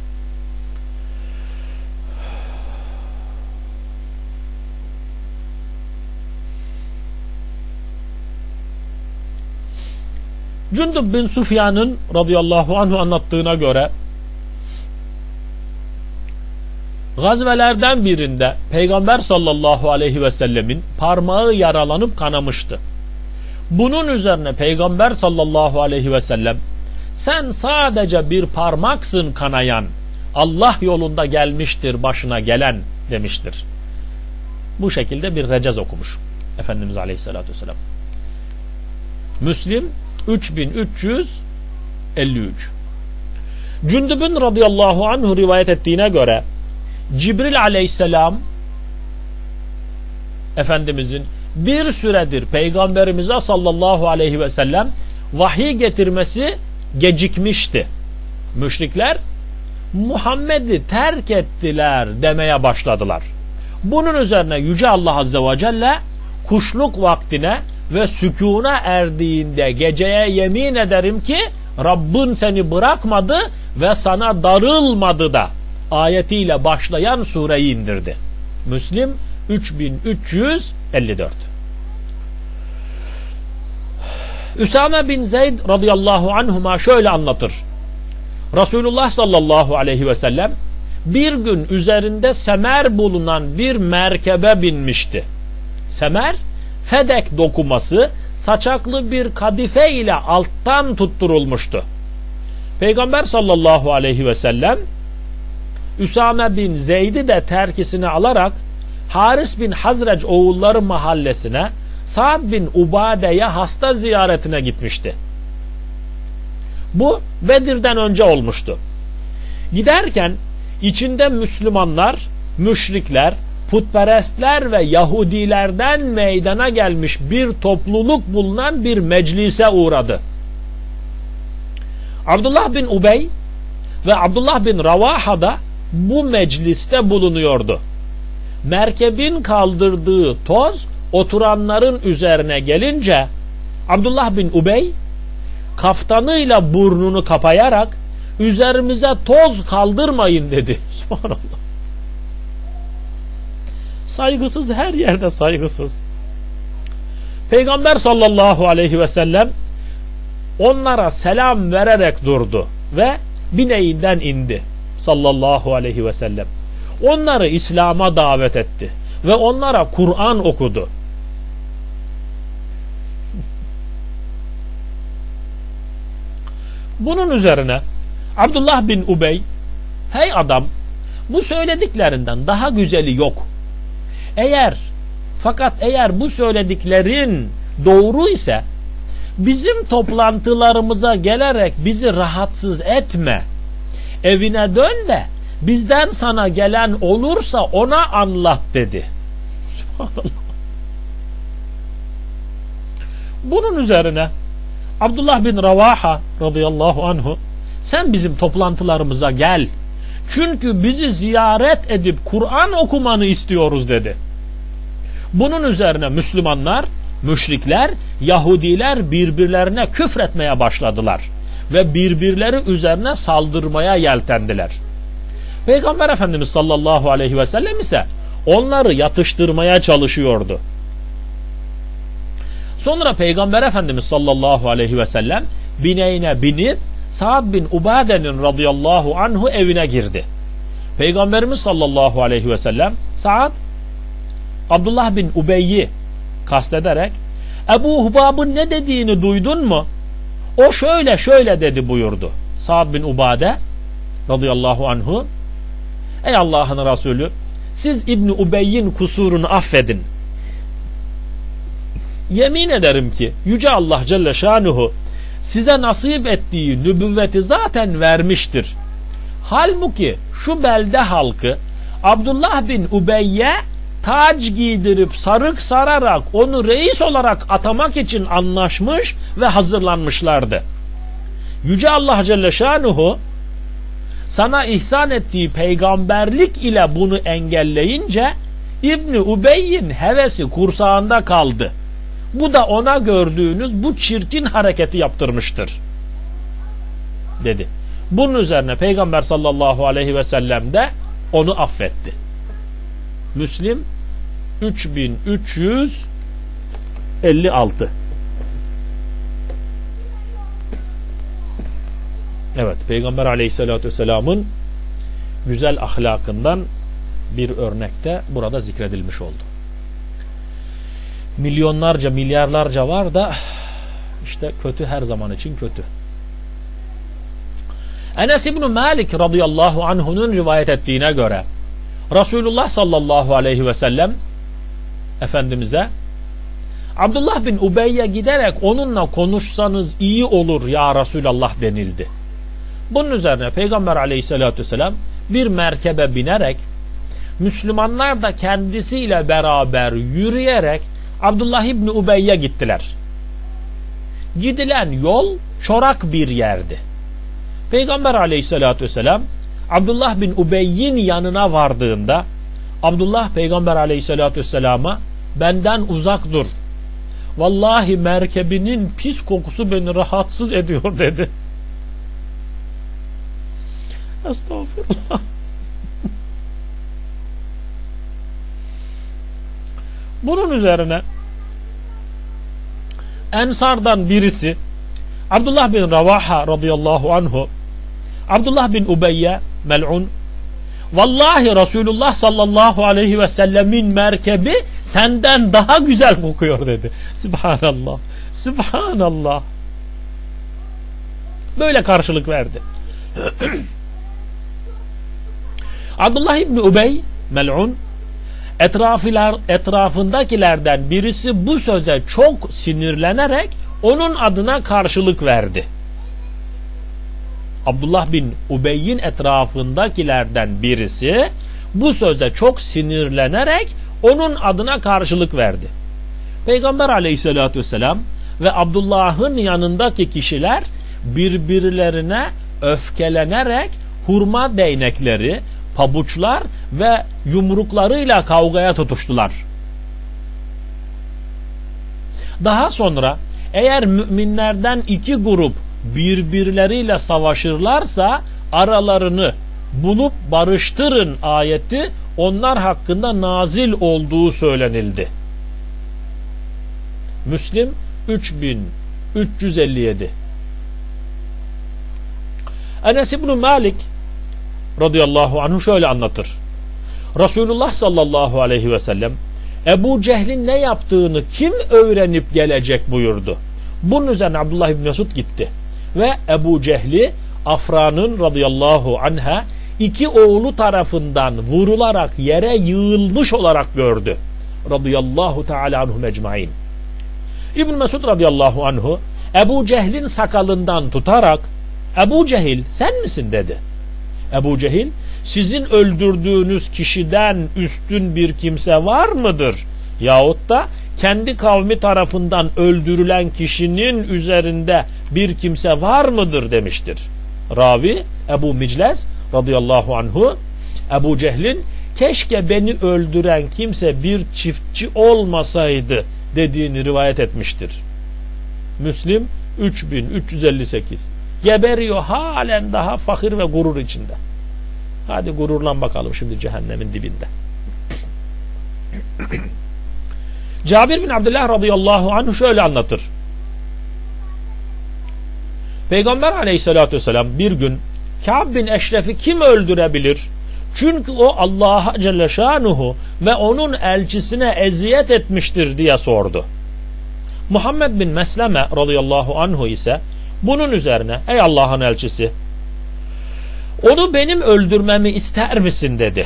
Cündüb bin Süfyan'ın radıyallahu anhu anlattığına göre gazvelerden birinde Peygamber sallallahu aleyhi ve sellemin parmağı yaralanıp kanamıştı. Bunun üzerine Peygamber sallallahu aleyhi ve sellem sen sadece bir parmaksın kanayan, Allah yolunda gelmiştir başına gelen demiştir. Bu şekilde bir recez okumuş Efendimiz aleyhissalatü vesselam. Müslim üç bin üç yüz elli üç. Cündüb'ün radıyallahu anhu rivayet ettiğine göre Cibril aleyhisselam Efendimizin bir süredir Peygamberimize sallallahu aleyhi ve sellem vahiy getirmesi gecikmişti. Müşrikler Muhammed'i terk ettiler demeye başladılar. Bunun üzerine Yüce Allah Azze ve Celle kuşluk vaktine ve sükûna erdiğinde geceye yemin ederim ki Rabbin seni bırakmadı ve sana darılmadı da ayetiyle başlayan sureyi indirdi. Müslim üç bin üç yüz elli dört. Üsame bin Zeyd radıyallahu anhuma şöyle anlatır. Resulullah sallallahu aleyhi ve sellem bir gün üzerinde semer bulunan bir merkebe binmişti. Semer, fedek dokuması saçaklı bir kadife ile alttan tutturulmuştu. Peygamber sallallahu aleyhi ve sellem Üsame bin Zeyd'i de terkisine alarak Haris bin Hazreç oğulları mahallesine Sa'd bin Ubade'ye hasta ziyaretine gitmişti. Bu Bedir'den önce olmuştu. Giderken içinde Müslümanlar, müşrikler, putperestler ve Yahudilerden meydana gelmiş bir topluluk bulunan bir meclise uğradı. Abdullah bin Ubey ve Abdullah bin Ravaha da bu mecliste bulunuyordu. Merkebin kaldırdığı toz oturanların üzerine gelince Abdullah bin Ubey kaftanıyla burnunu kapayarak üzerimize toz kaldırmayın dedi. Subhanallah. Saygısız, her yerde saygısız. Peygamber sallallahu aleyhi ve sellem onlara selam vererek durdu ve bineğinden indi sallallahu aleyhi ve sellem. Onları İslam'a davet etti ve onlara Kur'an okudu. Bunun üzerine Abdullah bin Ubey, hey adam, bu söylediklerinden daha güzeli yok. Eğer fakat eğer bu söylediklerin doğru ise bizim toplantılarımıza gelerek bizi rahatsız etme. Evine dön de bizden sana gelen olursa ona anlat dedi. Subhanallah. Bunun üzerine Abdullah bin Ravaha radıyallahu anhu, sen bizim toplantılarımıza gel. Çünkü bizi ziyaret edip Kur'an okumanı istiyoruz dedi. Bunun üzerine Müslümanlar, müşrikler, Yahudiler birbirlerine küfretmeye başladılar ve birbirleri üzerine saldırmaya yeltendiler. Peygamber Efendimiz sallallahu aleyhi ve sellem ise onları yatıştırmaya çalışıyordu. Sonra Peygamber Efendimiz sallallahu aleyhi ve sellem bineğine binip Sa'd bin Ubade'nin radıyallahu anhu evine girdi. Peygamberimiz sallallahu aleyhi ve sellem Sa'd, Abdullah bin Ubey'i kastederek Ebu Hubab'ın ne dediğini duydun mu? O şöyle şöyle dedi buyurdu. Sa'd bin Ubade radıyallahu anhu, ey Allah'ın Resulü, siz İbni Ubey'in kusurunu affedin. Yemin ederim ki Yüce Allah Celle Şanuhu size nasip ettiği nübüvveti zaten vermiştir. Halbuki şu belde halkı Abdullah bin Ubey'e tac giydirip sarık sararak onu reis olarak atamak için anlaşmış ve hazırlanmışlardı. Yüce Allah Celle Şanuhu sana ihsan ettiği peygamberlik ile bunu engelleyince İbni Ubey'in hevesi kursağında kaldı. Bu da ona gördüğünüz bu çirkin hareketi yaptırmıştır dedi. Bunun üzerine Peygamber sallallahu aleyhi ve sellem de onu affetti. Müslim üç bin üç yüz elli altı. Evet, Peygamber aleyhissalatü vesselamın güzel ahlakından bir örnekte burada zikredilmiş oldu. Milyonlarca, milyarlarca var da işte kötü her zaman için kötü. Enes İbni Malik radıyallahu anh'unun rivayet ettiğine göre Resulullah sallallahu aleyhi ve sellem Efendimiz'e Abdullah bin Ubey'e giderek onunla konuşsanız iyi olur ya Resulallah denildi. Bunun üzerine Peygamber aleyhissalatü vesselam bir merkebe binerek Müslümanlar da kendisiyle beraber yürüyerek Abdullah İbni Ubey'e gittiler. Gidilen yol çorak bir yerdi. Peygamber aleyhissalatü vesselam Abdullah bin Ubey'in yanına vardığında Abdullah Peygamber aleyhissalatü vesselama benden uzak dur. Vallahi merkebinin pis kokusu beni rahatsız ediyor dedi. Estağfurullah. Bunun üzerine Ensardan birisi Abdullah bin Ravaha radıyallahu anhu Abdullah bin Ubey'e mel'un, vallahi Resulullah sallallahu aleyhi ve sellemin merkebi senden daha güzel kokuyor dedi. Subhanallah. Subhanallah. Böyle karşılık verdi. Abdullah İbni Ubey mel'un etrafiler, etrafındakilerden birisi bu söze çok sinirlenerek onun adına karşılık verdi. Abdullah bin Ubey'in etrafındakilerden birisi bu söze çok sinirlenerek onun adına karşılık verdi. Peygamber aleyhissalatü vesselam ve Abdullah'ın yanındaki kişiler birbirlerine öfkelenerek hurma değnekleri, pabuçlar ve yumruklarıyla kavgaya tutuştular. Daha sonra eğer müminlerden iki grup birbirleriyle savaşırlarsa aralarını bulup barıştırın ayeti onlar hakkında nazil olduğu söylenildi. Müslim üç bin üç yüz elli yedi. Enes İbn Malik radıyallahu anhu şöyle anlatır. Resulullah sallallahu aleyhi ve sellem Ebu Cehil'in ne yaptığını kim öğrenip gelecek buyurdu. Bunun üzerine Abdullah İbni Mesud gitti. Ve Ebu Cehil'i Afra'nın radıyallahu anha iki oğlu tarafından vurularak yere yığılmış olarak gördü. Radıyallahu teala anhum ecmain. İbn Mesud radıyallahu anhu Ebu Cehil'in sakalından tutarak Ebu Cehil sen misin dedi. Ebu Cehil sizin öldürdüğünüz kişiden üstün bir kimse var mıdır? Yahut da kendi kavmi tarafından öldürülen kişinin üzerinde bir kimse var mıdır demiştir. Ravi Ebu Micles radıyallahu anhu Ebu Cehil'in keşke beni öldüren kimse bir çiftçi olmasaydı dediğini rivayet etmiştir. Müslim üç bin üç yüz elli sekiz. Geberiyor halen daha fakir ve gurur içinde. Hadi gururlan bakalım şimdi cehennemin dibinde. Cabir bin Abdullah radıyallahu anh şöyle anlatır. Peygamber aleyhissalatü vesselam bir gün Kâb bin Eşref'i kim öldürebilir? Çünkü o Allah Celle Şanuhu ve onun elçisine eziyet etmiştir diye sordu. Muhammed bin Mesleme radıyallahu anhu ise bunun üzerine ey Allah'ın elçisi onu benim öldürmemi ister misin dedi.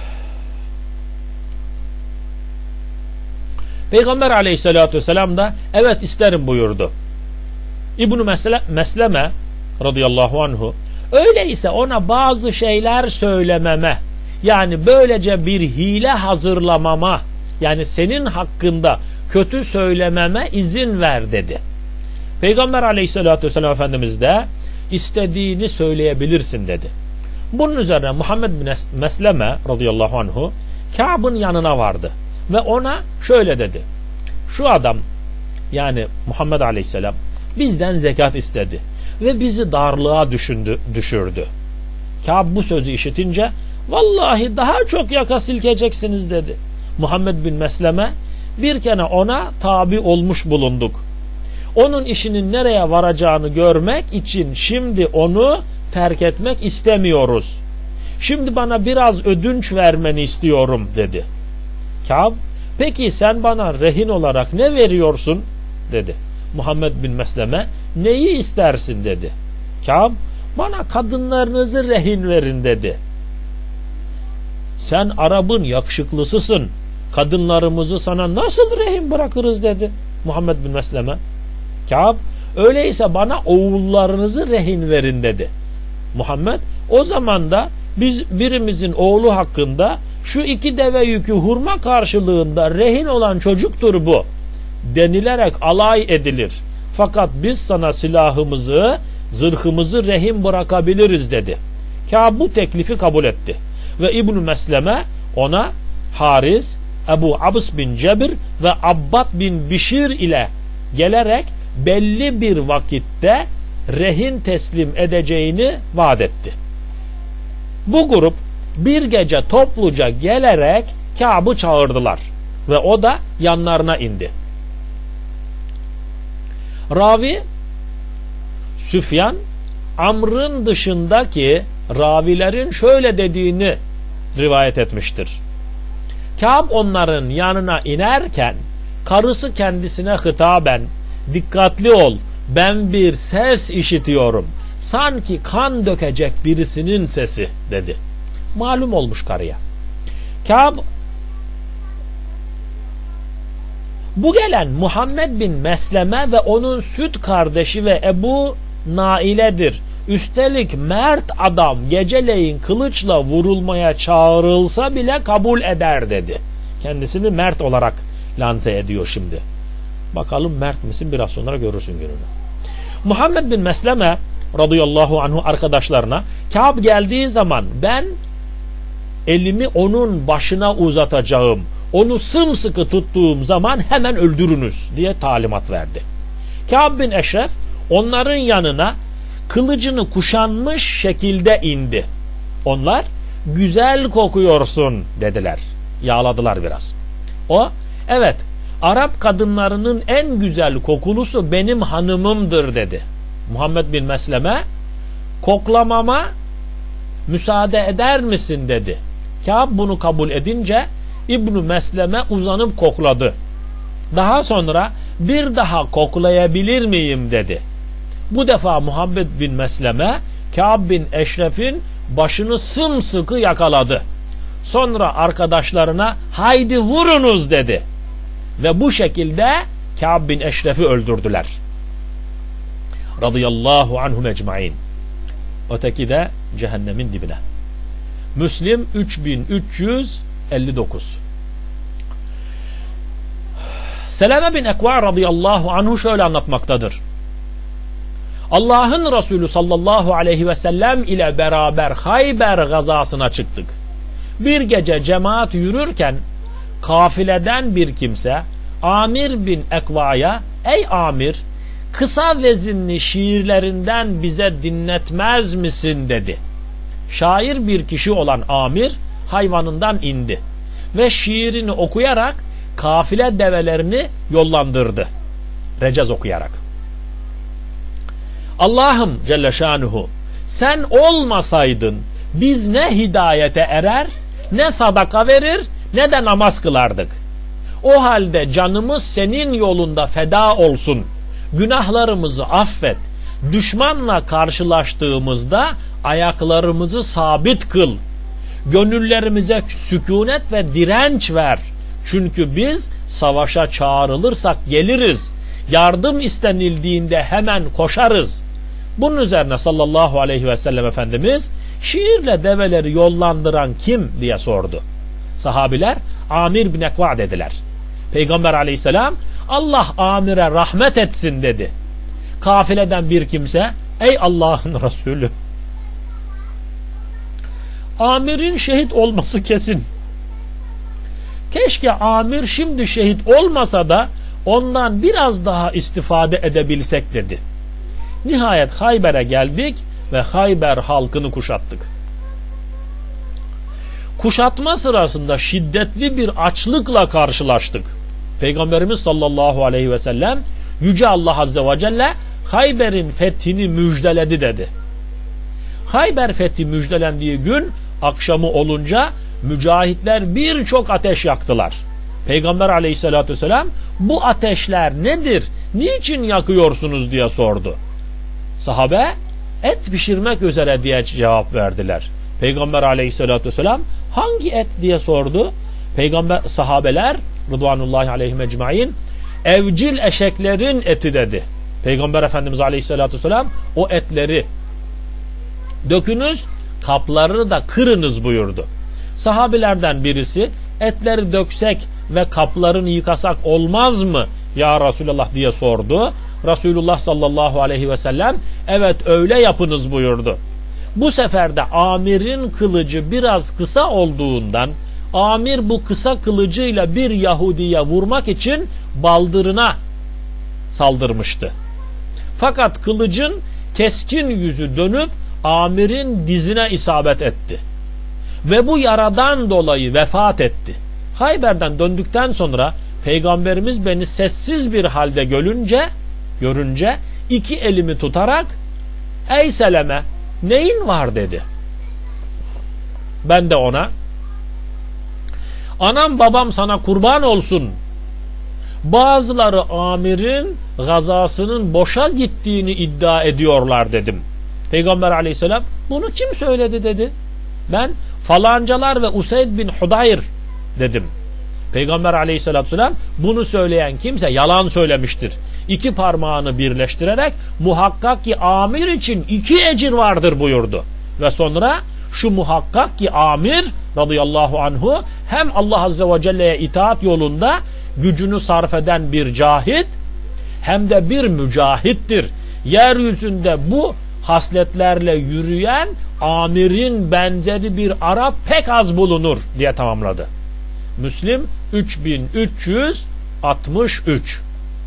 Peygamber aleyhissalatü vesselam da evet isterim buyurdu. İbn-i Mesleme radıyallahu anhu öyleyse ona bazı şeyler söylememe yani böylece bir hile hazırlamama yani senin hakkında kötü söylememe izin ver dedi. Peygamber aleyhissalatü vesselam Efendimiz de istediğini söyleyebilirsin dedi. Bunun üzerine Muhammed bin Mesleme radıyallahu anhu Kâb'ın yanına vardı ve ona şöyle dedi. Şu adam yani Muhammed aleyhisselam bizden zekat istedi ve bizi darlığa düşündü, düşürdü. Kâb bu sözü işitince vallahi daha çok yaka silkeceksiniz dedi. Muhammed bin Mesleme bir kere ona tabi olmuş bulunduk. Onun işinin nereye varacağını görmek için şimdi onu terk etmek istemiyoruz. Şimdi bana biraz ödünç vermeni istiyorum dedi. Kâb peki sen bana rehin olarak ne veriyorsun dedi. Muhammed bin Mesleme neyi istersin dedi. Kâb bana kadınlarınızı rehin verin dedi. Sen Arap'ın yakışıklısısın. Kadınlarımızı sana nasıl rehin bırakırız dedi. Muhammed bin Mesleme. Kâb öyleyse bana oğullarınızı rehin verin dedi. Muhammed o zaman da biz birimizin oğlu hakkında şu iki deve yükü hurma karşılığında rehin olan çocuktur bu denilerek alay edilir. Fakat biz sana silahımızı, zırhımızı rehin bırakabiliriz dedi. Kâb bu teklifi kabul etti. Ve İbn-i Mesleme ona Haris, Ebu Abs bin Cebir ve Abbad bin Bişir ile gelerek belli bir vakitte rehin teslim edeceğini vaat etti. Bu grup bir gece topluca gelerek Kâb'ı çağırdılar ve o da yanlarına indi. Ravi Süfyan Amr'ın dışındaki ravilerin şöyle dediğini rivayet etmiştir. Kâb onların yanına inerken karısı kendisine hitaben dikkatli ol ben bir ses işitiyorum sanki kan dökecek birisinin sesi dedi. Malum olmuş karıya. Kâb bu gelen Muhammed bin Mesleme ve onun süt kardeşi ve Ebu Naile'dir. Üstelik mert adam geceleyin kılıçla vurulmaya çağrılsa bile kabul eder dedi. Kendisini mert olarak lanse ediyor şimdi. Bakalım mert misin biraz sonra görürsün gününü. Muhammed bin Mesleme radıyallahu anhu arkadaşlarına Kâb geldiği zaman ben elimi onun başına uzatacağım. Onu sımsıkı tuttuğum zaman hemen öldürünüz diye talimat verdi. Kâb bin Eşref onların yanına kılıcını kuşanmış şekilde indi. Onlar güzel kokuyorsun dediler. Yağladılar biraz. O evet Arap kadınlarının en güzel kokulusu benim hanımımdır dedi. Muhammed bin Mesleme koklamama müsaade eder misin dedi. Kâb bunu kabul edince İbn-i Mesleme uzanıp kokladı. Daha sonra bir daha koklayabilir miyim dedi. Bu defa Muhammed bin Mesleme Kâb bin Eşref'in başını sımsıkı yakaladı. Sonra arkadaşlarına haydi vurunuz dedi. Ve bu şekilde Kâb bin Eşref'i öldürdüler. Radıyallahu anhum ecmaîn. Öteki de cehennemin dibine. Müslim üç bin üç yüz elli dokuz. Seleme bin Ekva radıyallahu anhu şöyle anlatmaktadır. Allah'ın Resulü sallallahu aleyhi ve sellem ile beraber Hayber gazasına çıktık. Bir gece cemaat yürürken kafileden bir kimse Amir bin Ekva'ya ey Amir, kısa vezinli şiirlerinden bize dinletmez misin dedi. Şair bir kişi olan Amir hayvanından indi ve şiirini okuyarak kafile develerini yollandırdı. Recez okuyarak. Allah'ım Celle Şanuhu, sen olmasaydın biz ne hidayete erer, ne sadaka verir, ne de namaz kılardık. O halde canımız senin yolunda feda olsun. Günahlarımızı affet. Düşmanla karşılaştığımızda ayaklarımızı sabit kıl. Gönüllerimize sükunet ve direnç ver. Çünkü biz savaşa çağrılırsak geliriz. Yardım istenildiğinde hemen koşarız. Bunun üzerine sallallahu aleyhi ve sellem Efendimiz şiirle develeri yollandıran kim diye sordu. Sahabiler Amir bin Ekva dediler. Peygamber aleyhisselam Allah Amir'e rahmet etsin dedi. Kafileden bir kimse ey Allah'ın Resulü, Amir'in şehit olması kesin. Keşke Amir şimdi şehit olmasa da ondan biraz daha istifade edebilsek dedi. Nihayet Hayber'e geldik ve Hayber halkını kuşattık. Kuşatma sırasında şiddetli bir açlıkla karşılaştık. Peygamberimiz sallallahu aleyhi ve sellem Yüce Allah Azze ve Celle Hayber'in fethini müjdeledi dedi. Hayber fethi müjdelendiği gün akşamı olunca mücahitler birçok ateş yaktılar. Peygamber aleyhissalatü vesselam bu ateşler nedir? Niçin yakıyorsunuz diye sordu. Sahabe et pişirmek üzere diye cevap verdiler. Peygamber aleyhissalatü vesselam hangi et diye sordu. Peygamber sahabeler Rıdvanullahi aleyhim ecmaîn evcil eşeklerin eti dedi. Peygamber Efendimiz aleyhissalatü vesselam o etleri dökünüz, kaplarını da kırınız buyurdu. Sahabelerden birisi etleri döksek ve kaplarını yıkasak olmaz mı ya Resulullah diye sordu. Resulullah sallallahu aleyhi ve sellem evet öyle yapınız buyurdu. Bu sefer de Amir'in kılıcı biraz kısa olduğundan Amir bu kısa kılıcıyla bir Yahudiye vurmak için baldırına saldırmıştı. Fakat kılıcın keskin yüzü dönüp Amir'in dizine isabet etti. Ve bu yaradan dolayı vefat etti. Hayber'den döndükten sonra Peygamberimiz beni sessiz bir halde görünce, görünce iki elimi tutarak ey Seleme neyin var dedi. Ben de ona anam babam sana kurban olsun. Bazıları Amir'in gazasının boşa gittiğini iddia ediyorlar dedim. Peygamber aleyhisselam bunu kim söyledi dedi. Ben falancalar ve Useyd bin Hudayr dedim. Peygamber aleyhisselatü vesselam bunu söyleyen kimse yalan söylemiştir. İki parmağını birleştirerek muhakkak ki Amir için iki ecir vardır buyurdu. Ve sonra şu muhakkak ki Amir radıyallahu anhu hem Allah azze ve celle'ye itaat yolunda gücünü sarf eden bir cahit hem de bir mücahittir. Yeryüzünde bu hasletlerle yürüyen Amir'in benzeri bir Arap pek az bulunur diye tamamladı. Müslim üç bin üç yüz altmış üç.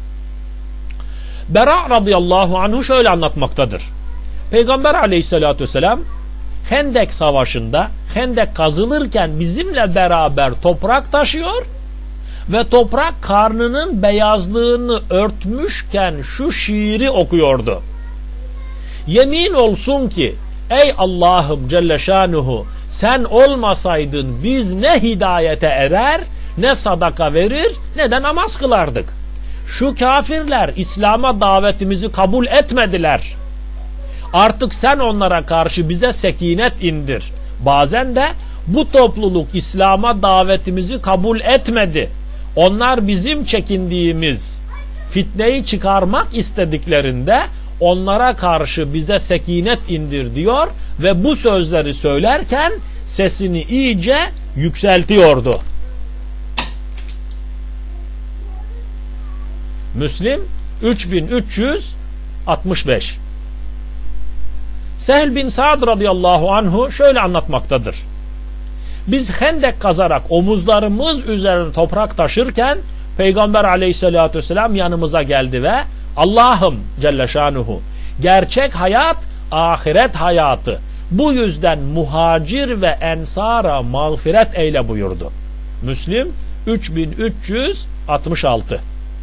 Bera radıyallahu anhu şöyle anlatmaktadır. Peygamber aleyhissalatü vesselam Hendek savaşında Hendek kazılırken bizimle beraber toprak taşıyor ve toprak karnının beyazlığını örtmüşken şu şiiri okuyordu. Yemin olsun ki ey Allah'ım Celle Şanuhu, sen olmasaydın biz ne hidayete erer, ne sadaka verir, ne de namaz kılardık. Şu kafirler İslam'a davetimizi kabul etmediler. Artık sen onlara karşı bize sekinet indir. Bazen de bu topluluk İslam'a davetimizi kabul etmedi. Onlar bizim çekindiğimiz fitneyi çıkarmak istediklerinde onlara karşı bize sekinet indir diyor ve bu sözleri söylerken sesini iyice yükseltiyordu. Müslim üç bin üç yüz altmış beş. Sehl bin Sa'd radıyallahu anhu şöyle anlatmaktadır. Biz hendek kazarak omuzlarımız üzerine toprak taşırken Peygamber aleyhissalatü vesselam yanımıza geldi ve Allah'ım Celle Şanuhu, gerçek hayat ahiret hayatı, bu yüzden muhacir ve ensara mağfiret eyle buyurdu. Müslim üç bin üç yüz altmış altı.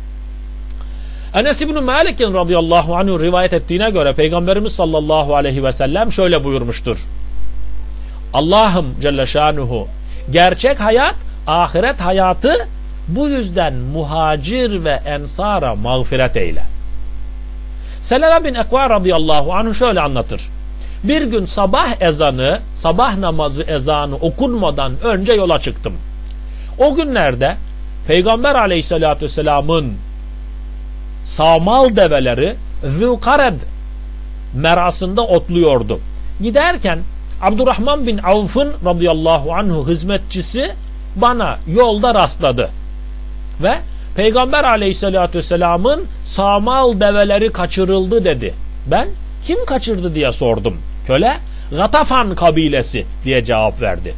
Enes İbn Malik radıyallahu anhu rivayet ettiğine göre Peygamberimiz sallallahu aleyhi ve sellem şöyle buyurmuştur. Allah'ım Celle Şanuhu, gerçek hayat ahiret hayatı, bu yüzden muhacir ve ensara mağfiret eyle. Seleme bin Ekva radıyallahu anhu şöyle anlatır. Bir gün sabah ezanı, sabah namazı ezanı okunmadan önce yola çıktım. O günlerde Peygamber aleyhissalatü vesselamın sağmal develeri Zülkared merasında otluyordu. Giderken Abdurrahman bin Avf'ın radıyallahu anhu hizmetçisi bana yolda rastladı ve Peygamber aleyhissalatü vesselamın sağmal develeri kaçırıldı dedi. Ben kim kaçırdı diye sordum. Köle Gatafan kabilesi diye cevap verdi.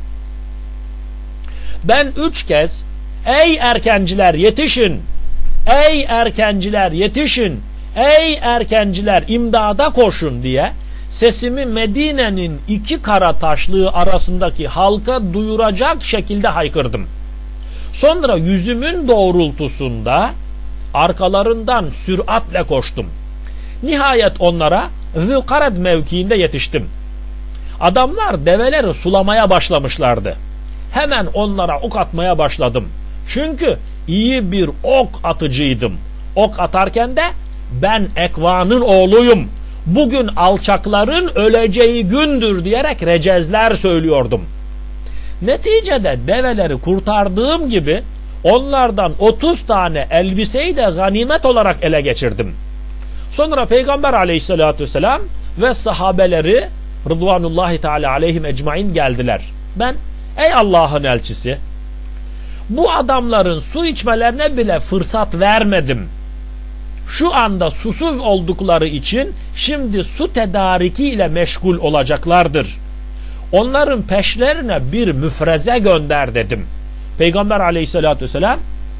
Ben üç kez ey erkenciler yetişin, ey erkenciler yetişin, ey erkenciler imdada koşun diye sesimi Medine'nin iki kara taşlığı arasındaki halka duyuracak şekilde haykırdım. Sonra yüzümün doğrultusunda arkalarından süratle koştum. Nihayet onlara Zülkared mevkiinde yetiştim. Adamlar develeri sulamaya başlamışlardı. Hemen onlara ok atmaya başladım. Çünkü iyi bir ok atıcıydım. Ok atarken de ben Ekva'nın oğluyum, bugün alçakların öleceği gündür diyerek recezler söylüyordum. Neticede develeri kurtardığım gibi onlardan otuz tane elbiseyi de ganimet olarak ele geçirdim. Sonra Peygamber aleyhissalatü vesselam ve sahabeleri Rıdvanullahi Teala aleyhim ecmain geldiler. Ben ey Allah'ın elçisi, bu adamların su içmelerine bile fırsat vermedim. Şu anda susuz oldukları için şimdi su tedariki ile meşgul olacaklardır. Onların peşlerine bir müfreze gönder dedim. Peygamber aleyhissalatü vesselam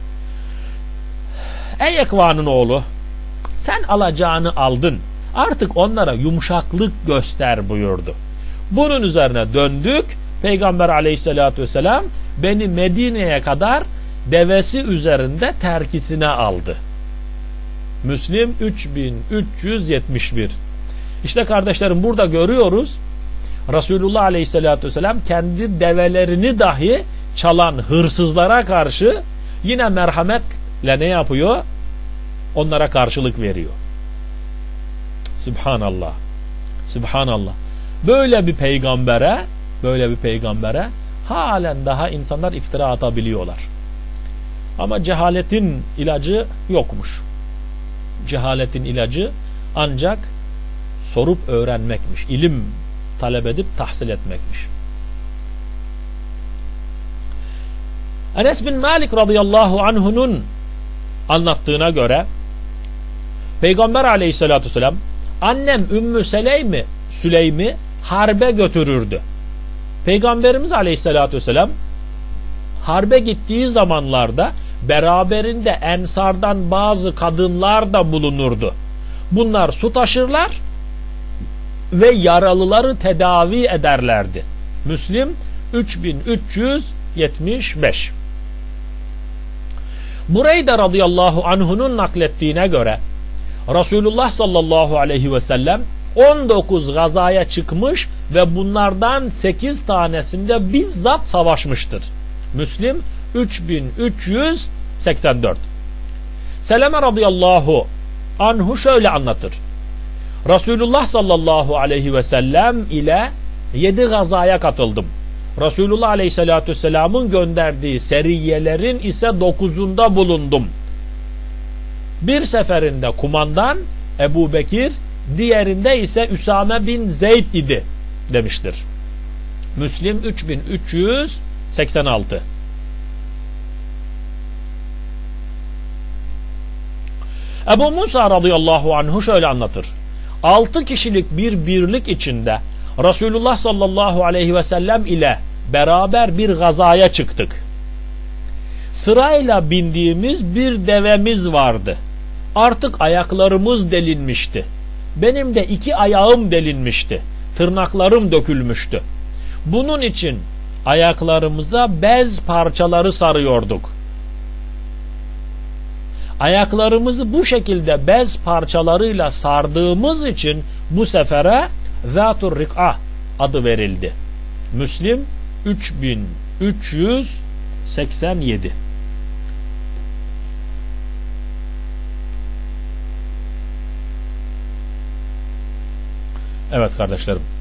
ey Ekva'nın oğlu, sen alacağını aldın, artık onlara yumuşaklık göster buyurdu. Bunun üzerine döndük. Peygamber aleyhissalatü vesselam beni Medine'ye kadar devesi üzerinde terkisine aldı. Müslim üç bin üç yüz yetmiş bir. İşte kardeşlerim, burada görüyoruz Resulullah aleyhissalatü vesselam kendi develerini dahi çalan hırsızlara karşı yine merhametle ne yapıyor? Onlara karşılık veriyor. Subhanallah. Subhanallah. Böyle bir peygambere böyle bir peygambere halen daha insanlar iftira atabiliyorlar. Ama cehaletin ilacı yokmuş. Cehaletin ilacı ancak sorup öğrenmekmiş. İlim talep edip tahsil etmekmiş. Enes bin Malik radıyallahu anhu'nun anlattığına göre Peygamber aleyhissalatü vesselam annem Ümmü Süleym'i Süleym'i harbe götürürdü. Peygamberimiz aleyhissalatü vesselam harbe gittiği zamanlarda beraberinde ensardan bazı kadınlar da bulunurdu. Bunlar su taşırlar ve yaralıları tedavi ederlerdi. Müslim üç bin üç yüz yetmiş beş. Bureyde radıyallahu anhu'nun naklettiğine göre Resulullah sallallahu aleyhi ve sellem on dokuz gazaya çıkmış ve bunlardan sekiz tanesinde bizzat savaşmıştır. Müslim üç bin üç yüz seksen dört. Seleme radıyallahu anhu şöyle anlatır. Resulullah sallallahu aleyhi ve sellem ile yedi gazaya katıldım. Resulullah aleyhissalatü vesselamın gönderdiği seriyelerin ise dokuzunda bulundum. Bir seferinde kumandan Ebu Bekir, diğerinde ise Üsame bin Zeyd idi demiştir. Müslim üç bin üç yüz seksen altı. Ebu Musa radıyallahu anhu şöyle anlatır. Altı kişilik bir birlik içinde Resulullah sallallahu aleyhi ve sellem ile beraber bir gazaya çıktık. Sırayla bindiğimiz bir devemiz vardı. Artık ayaklarımız delinmişti. Benim de iki ayağım delinmişti. Tırnaklarım dökülmüştü. Bunun için ayaklarımıza bez parçaları sarıyorduk. Ayaklarımızı bu şekilde bez parçalarıyla sardığımız için bu sefere Zatur Rik'a adı verildi. Müslim üç bin üç yüz seksen yedi. Evet kardeşlerim.